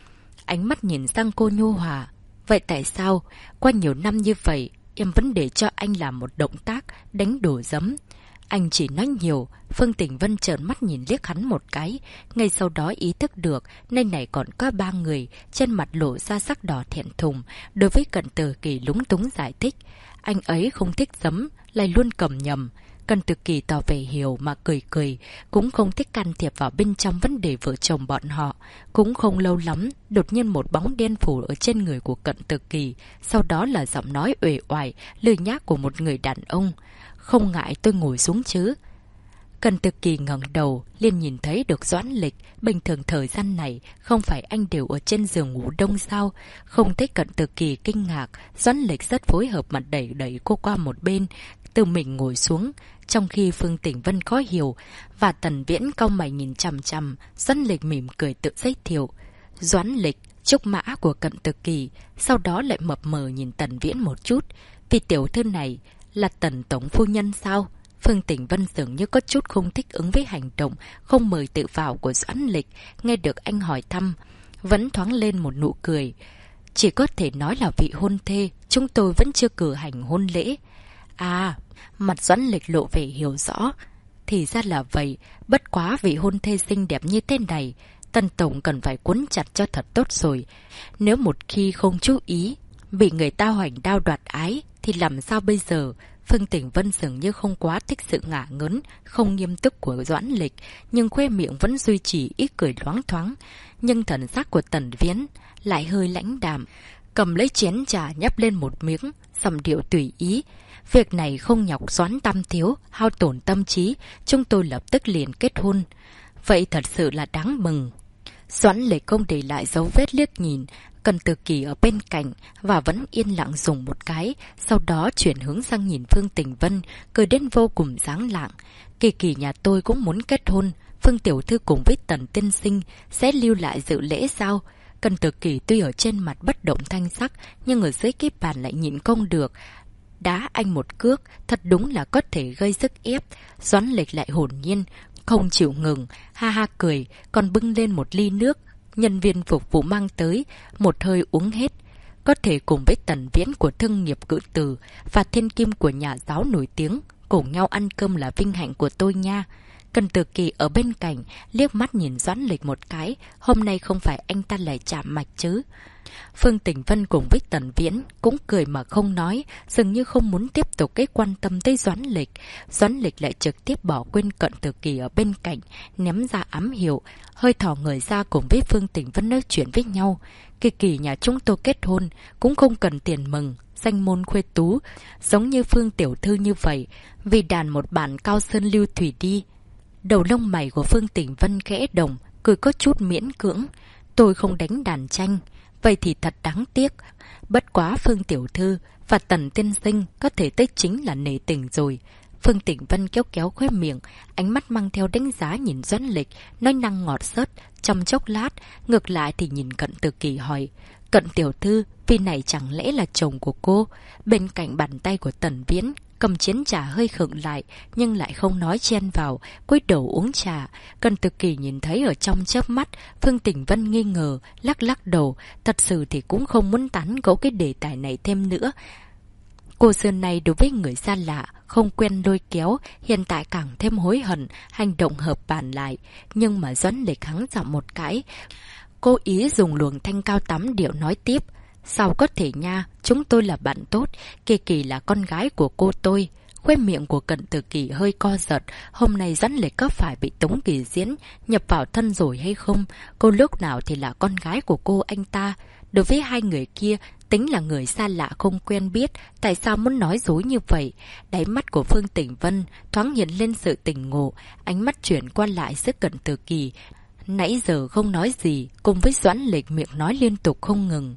Ánh mắt nhìn sang cô nhu hòa. Vậy tại sao, qua nhiều năm như vậy, em vẫn để cho anh làm một động tác đánh đổ giấm? Anh chỉ nói nhiều. Phương Tỉnh Vân trợn mắt nhìn liếc hắn một cái. Ngay sau đó ý thức được, nơi này còn có 3 người, trên mặt lộ ra sắc đỏ thẹn thùng. Đối với Cận Tử Kỳ lúng túng giải thích. Anh ấy không thích giấm, lại luôn cầm nhầm. Cận Tử Kỳ tỏ vẻ hiểu mà cười cười, cũng không thích can thiệp vào bên trong vấn đề vợ chồng bọn họ. Cũng không lâu lắm, đột nhiên một bóng đen phủ ở trên người của Cận Tử Kỳ, sau đó là giọng nói uể oải, lười nhác của một người đàn ông. Không ngại tôi ngồi xuống chứ? Cận Tử Kỳ ngẩng đầu, liền nhìn thấy được Doãn Lịch. Bình thường thời gian này, không phải anh đều ở trên giường ngủ đông sao? Không thấy Cận Tử Kỳ kinh ngạc, Doãn Lịch rất phối hợp mà đẩy cô qua một bên, tự mình ngồi xuống. Trong khi Phương Tỉnh Vân khó hiểu và Tần Viễn cau mày nhìn chằm chằm, Doãn Lịch mỉm cười tự giới thiệu. Doãn Lịch, trúc mã của Cận Tử Kỳ, sau đó lại mập mờ nhìn Tần Viễn một chút. Vì tiểu thư này là Tần tổng phu nhân sao? Phương Tỉnh Vân dường như có chút không thích ứng với hành động không mời tự vào của Doãn Lịch. Nghe được anh hỏi thăm, vẫn thoáng lên một nụ cười. Chỉ có thể nói là vị hôn thê, chúng tôi vẫn chưa cử hành hôn lễ. À, mặt Doãn Lịch lộ vẻ hiểu rõ. Thì ra là vậy, bất quá vị hôn thê xinh đẹp như thế này, Tần tổng cần phải quấn chặt cho thật tốt rồi. Nếu một khi không chú ý, bị người ta hoành đao đoạt ái, thì làm sao bây giờ? Phương Tỉnh Vân dường như không quá thích sự ngả ngớn, không nghiêm túc của Doãn Lịch, nhưng khoe miệng vẫn duy trì ít cười loáng thoáng. Nhưng thần sắc của Tần Viễn lại hơi lãnh đạm, cầm lấy chén trà nhấp lên một miếng, giọng điệu tùy ý. Việc này không nhọc Doãn tam thiếu, hao tổn tâm trí, chúng tôi lập tức liền kết hôn. Vậy thật sự là đáng mừng. Doãn Lịch không để lại dấu vết liếc nhìn, Cận Tử Kỳ ở bên cạnh và vẫn yên lặng dùng một cái, sau đó chuyển hướng sang nhìn Phương Tỉnh Vân, cười đến vô cùng dáng lạng. Kỳ Kỳ nhà tôi cũng muốn kết hôn, Phương tiểu thư cùng với Tần tiên sinh sẽ lưu lại dự lễ sao? Cận Tử Kỳ tuy ở trên mặt bất động thanh sắc, nhưng ở dưới cái bàn lại nhịn không được, đá anh một cước, thật đúng là có thể gây sức ép. Doãn Lịch lại hồn nhiên, không chịu ngừng, ha ha cười, còn bưng lên một ly nước. Nhân viên phục vụ mang tới, một hơi uống hết. Có thể cùng với Tần Viễn của thương nghiệp cự từ và thiên kim của nhà giáo nổi tiếng, cùng nhau ăn cơm là vinh hạnh của tôi nha. Cần Từ Kỳ ở bên cạnh, liếc mắt nhìn Doãn Lịch một cái, hôm nay không phải anh ta lại chạm mạch chứ. Phương Tình Vân cùng với Tần Viễn cũng cười mà không nói, dường như không muốn tiếp tục cái quan tâm tới Doãn Lịch. Doãn Lịch lại trực tiếp bỏ quên Cận Từ Kỳ ở bên cạnh, ném ra ám hiệu, hơi thò người ra cùng với Phương Tình Vân nói chuyện với nhau. Kỳ Kỳ nhà chúng tôi kết hôn, cũng không cần tiền mừng, danh môn khuê tú, giống như Phương tiểu thư như vậy, vì đàn một bản Cao Sơn Lưu Thủy đi. Đầu lông mày của Phương Tình Vân khẽ động, cười có chút miễn cưỡng. Tôi không đánh đàn tranh. Vậy thì thật đáng tiếc. Bất quá Phương tiểu thư và Tần tiên sinh có thể tới chính là nể tình rồi. Phương Tình Vân kéo kéo khóe miệng, ánh mắt mang theo đánh giá nhìn Doãn Lịch, nói năng ngọt xớt. Trong chốc lát, ngược lại thì nhìn Cận Từ Kỳ hỏi, Cận tiểu thư, vì này chẳng lẽ là chồng của cô? Bên cạnh bàn tay của Tần Viễn, cầm chén trà hơi khựng lại, nhưng lại không nói chen vào, cúi đầu uống trà. Cận Từ Kỳ nhìn thấy ở trong chớp mắt, Phương Tình Vân nghi ngờ, lắc lắc đầu, thật sự thì cũng không muốn tán gẫu cái đề tài này thêm nữa. Cô xưa này đối với người xa lạ, không quen lôi kéo, hiện tại càng thêm hối hận, hành động hợp bàn lại. Nhưng mà Doãn Lịch hắng giọng một cái, cố ý dùng luồng thanh cao tắm điệu nói tiếp. Sao có thể nha, chúng tôi là bạn tốt, Kỳ Kỳ là con gái của cô tôi. Khóe miệng của Cận Từ Kỳ hơi co giật, hôm nay Doãn Lịch có phải bị Tống Kỳ Diễn nhập vào thân rồi hay không? Cô lúc nào thì là con gái của cô anh ta? Đối với hai người kia, tính là người xa lạ không quen biết, tại sao muốn nói dối như vậy? Đáy mắt của Phương Tình Vân thoáng hiện lên sự tỉnh ngộ, ánh mắt chuyển qua lại giữa Cận Từ Kỳ. Nãy giờ không nói gì, cùng với Doãn Lịch miệng nói liên tục không ngừng.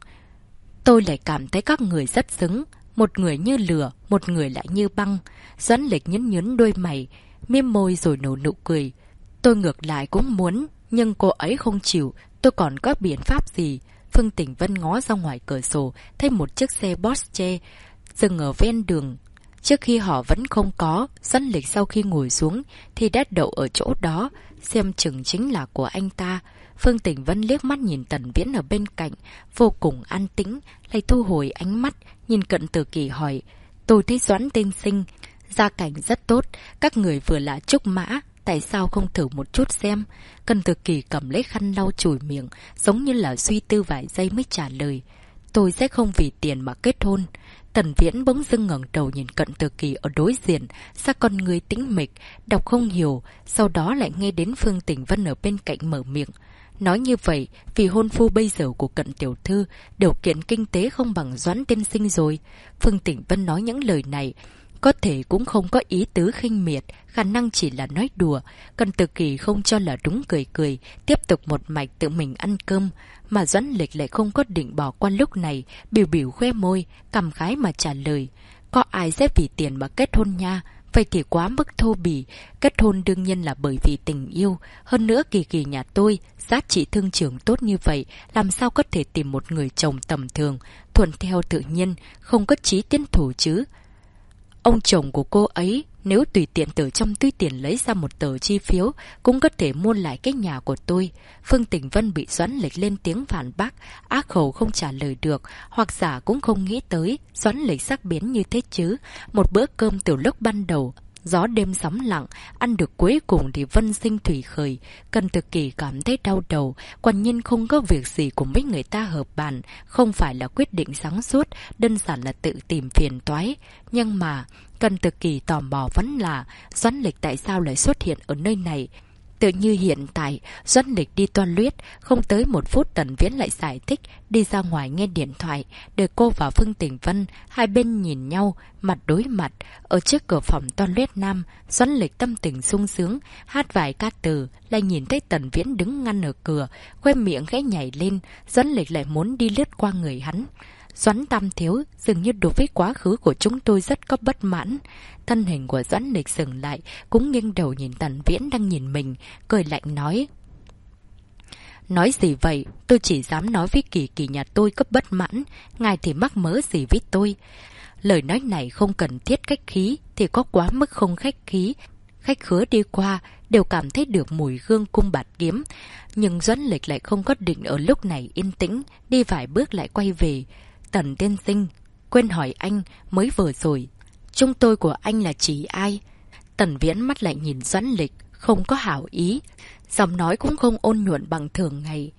Tôi lại cảm thấy các người rất xứng, một người như lửa, một người lại như băng. Doãn Lịch nhấn nhấn đôi mày, mím môi rồi nở nụ cười. Tôi ngược lại cũng muốn, nhưng cô ấy không chịu, tôi còn có biện pháp gì? Phương Tình Vân ngó ra ngoài cửa sổ, thấy một chiếc xe Porsche dừng ở ven đường. Trước khi họ vẫn không có, Doãn Lịch sau khi ngồi xuống thì đã đậu ở chỗ đó, xem chừng chính là của anh ta. Phương Tình Vân liếc mắt nhìn Tần Viễn ở bên cạnh, vô cùng an tĩnh, lại thu hồi ánh mắt, nhìn Cận Từ Kỳ hỏi, tôi thấy Doãn tiên sinh gia cảnh rất tốt, các người vừa là trúc mã, tại sao không thử một chút xem? Cận Từ Kỳ cầm lấy khăn lau chùi miệng, giống như là suy tư vài giây mới trả lời, tôi sẽ không vì tiền mà kết hôn. Tần Viễn bỗng dưng ngẩng đầu nhìn Cận Từ Kỳ ở đối diện, sắc con người tĩnh mịch, đọc không hiểu, sau đó lại nghe đến Phương Tình Vân ở bên cạnh mở miệng. Nói như vậy, vì hôn phu bây giờ của Cận tiểu thư, điều kiện kinh tế không bằng Doãn tiên sinh rồi. Phương Tình Vân nói những lời này, có thể cũng không có ý tứ khinh miệt, khả năng chỉ là nói đùa. Cận Từ Kỳ không cho là đúng cười cười, tiếp tục một mạch tự mình ăn cơm. Mà Doãn Lịch lại không có định bỏ qua lúc này, biểu biểu khoe môi, cảm khái mà trả lời. Có ai sẽ vì tiền mà kết hôn nha? Vậy thì quá mức thô bỉ, kết hôn đương nhiên là bởi vì tình yêu. Hơn nữa Kỳ Kỳ nhà tôi, giá trị thương trường tốt như vậy, làm sao có thể tìm một người chồng tầm thường, thuận theo tự nhiên, không có chí tiến thủ chứ. Ông chồng của cô ấy, nếu tùy tiện từ trong túi tiền lấy ra một tờ chi phiếu, cũng có thể mua lại cái nhà của tôi. Phương Tình Vân bị Doãn Lịch lên tiếng phản bác, á khẩu không trả lời được, hoặc giả cũng không nghĩ tới Doãn Lịch sắc bén như thế chứ. Một bữa cơm từ lúc ban đầu, gió đêm sóng lặng, ăn được cuối cùng thì vân sinh thủy khởi. Cận Từ Kỳ cảm thấy đau đầu, quả nhiên không có việc gì cùng với người ta hợp bàn, không phải là quyết định sáng suốt, đơn giản là tự tìm phiền toái. Nhưng mà, Cận Từ Kỳ tò mò vẫn là, Doãn Lịch tại sao lại xuất hiện ở nơi này? Tự như hiện tại, Doãn Lịch đi toilet, không tới một phút Tần Viễn lại giải thích, đi ra ngoài nghe điện thoại, để cô và Phương Tình Vân, hai bên nhìn nhau, mặt đối mặt, ở trước cửa phòng toilet nam, Doãn Lịch tâm tình sung sướng, hát vài ca từ, lại nhìn thấy Tần Viễn đứng ngăn ở cửa, khoe miệng khẽ nhảy lên, Doãn Lịch lại muốn đi lướt qua người hắn. Doãn Tam thiếu dường như đối với quá khứ của chúng tôi rất có bất mãn. Thân hình của Doãn Lịch dừng lại, cũng nghiêng đầu nhìn Tần Viễn đang nhìn mình, cười lạnh nói. Nói gì vậy? Tôi chỉ dám nói với Kỳ Kỳ nhà tôi có bất mãn, ngài thì mắc mớ gì với tôi? Lời nói này không cần thiết khách khí thì có quá mức không khách khí. Khách khứa đi qua đều cảm thấy được mùi hương cung bạt kiếm. Nhưng Doãn Lịch lại không có định ở lúc này yên tĩnh, đi vài bước lại quay về. Tần tiên sinh, quên hỏi anh, mới vừa rồi, chúng tôi của anh là chỉ ai? Tần Viễn mắt lại nhìn Doãn Lịch, không có hảo ý. Giọng nói cũng không ôn nhuận bằng thường ngày.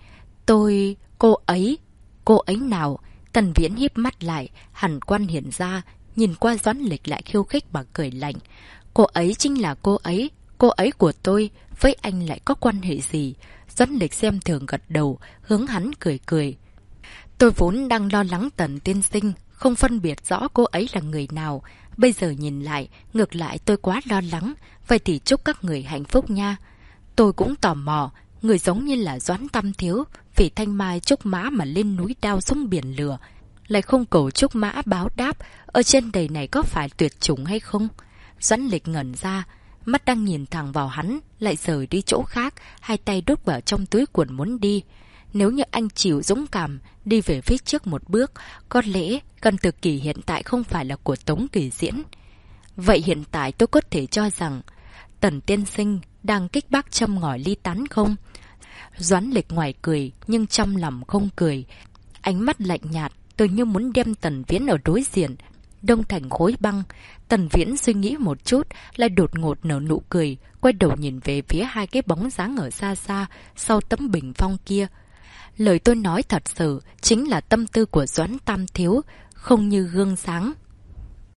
Cô ấy nào? Tần Viễn híp mắt lại, hàn quan hiện ra, nhìn qua Doãn Lịch lại khiêu khích mà cười lạnh. Cô ấy chính là cô ấy của tôi, với anh lại có quan hệ gì? Doãn Lịch xem thường gật đầu, hướng hắn cười cười. Tôi vốn đang lo lắng Tần tiên sinh, không phân biệt rõ cô ấy là người nào. Bây giờ nhìn lại, ngược lại tôi quá lo lắng, vậy thì chúc các người hạnh phúc nha. Tôi cũng tò mò, người giống như là Doãn Tam Thiếu, vì thanh mai trúc mã mà lên núi đao xuống biển lửa, lại không cầu trúc mã báo đáp, ở trên đời này có phải tuyệt chủng hay không? Doãn Lịch ngẩn ra, mắt đang nhìn thẳng vào hắn, lại rời đi chỗ khác, hai tay đút vào trong túi quần muốn đi. Nếu như anh chịu dũng cảm, đi về phía trước một bước, có lẽ Cần Tử Kỳ hiện tại không phải là của Tống Kỳ Diễn. Vậy hiện tại tôi có thể cho rằng Tần tiên sinh đang kích bác châm ngòi ly tán không? Doãn Lịch ngoài cười, nhưng trong lòng không cười. Ánh mắt lạnh nhạt, tôi như muốn đem Tần Viễn ở đối diện, đông thành khối băng. Tần Viễn suy nghĩ một chút, lại đột ngột nở nụ cười, quay đầu nhìn về phía hai cái bóng dáng ở xa xa, sau tấm bình phong kia. Lời tôi nói thật sự, chính là tâm tư của Doãn Tam Thiếu, không như gương sáng.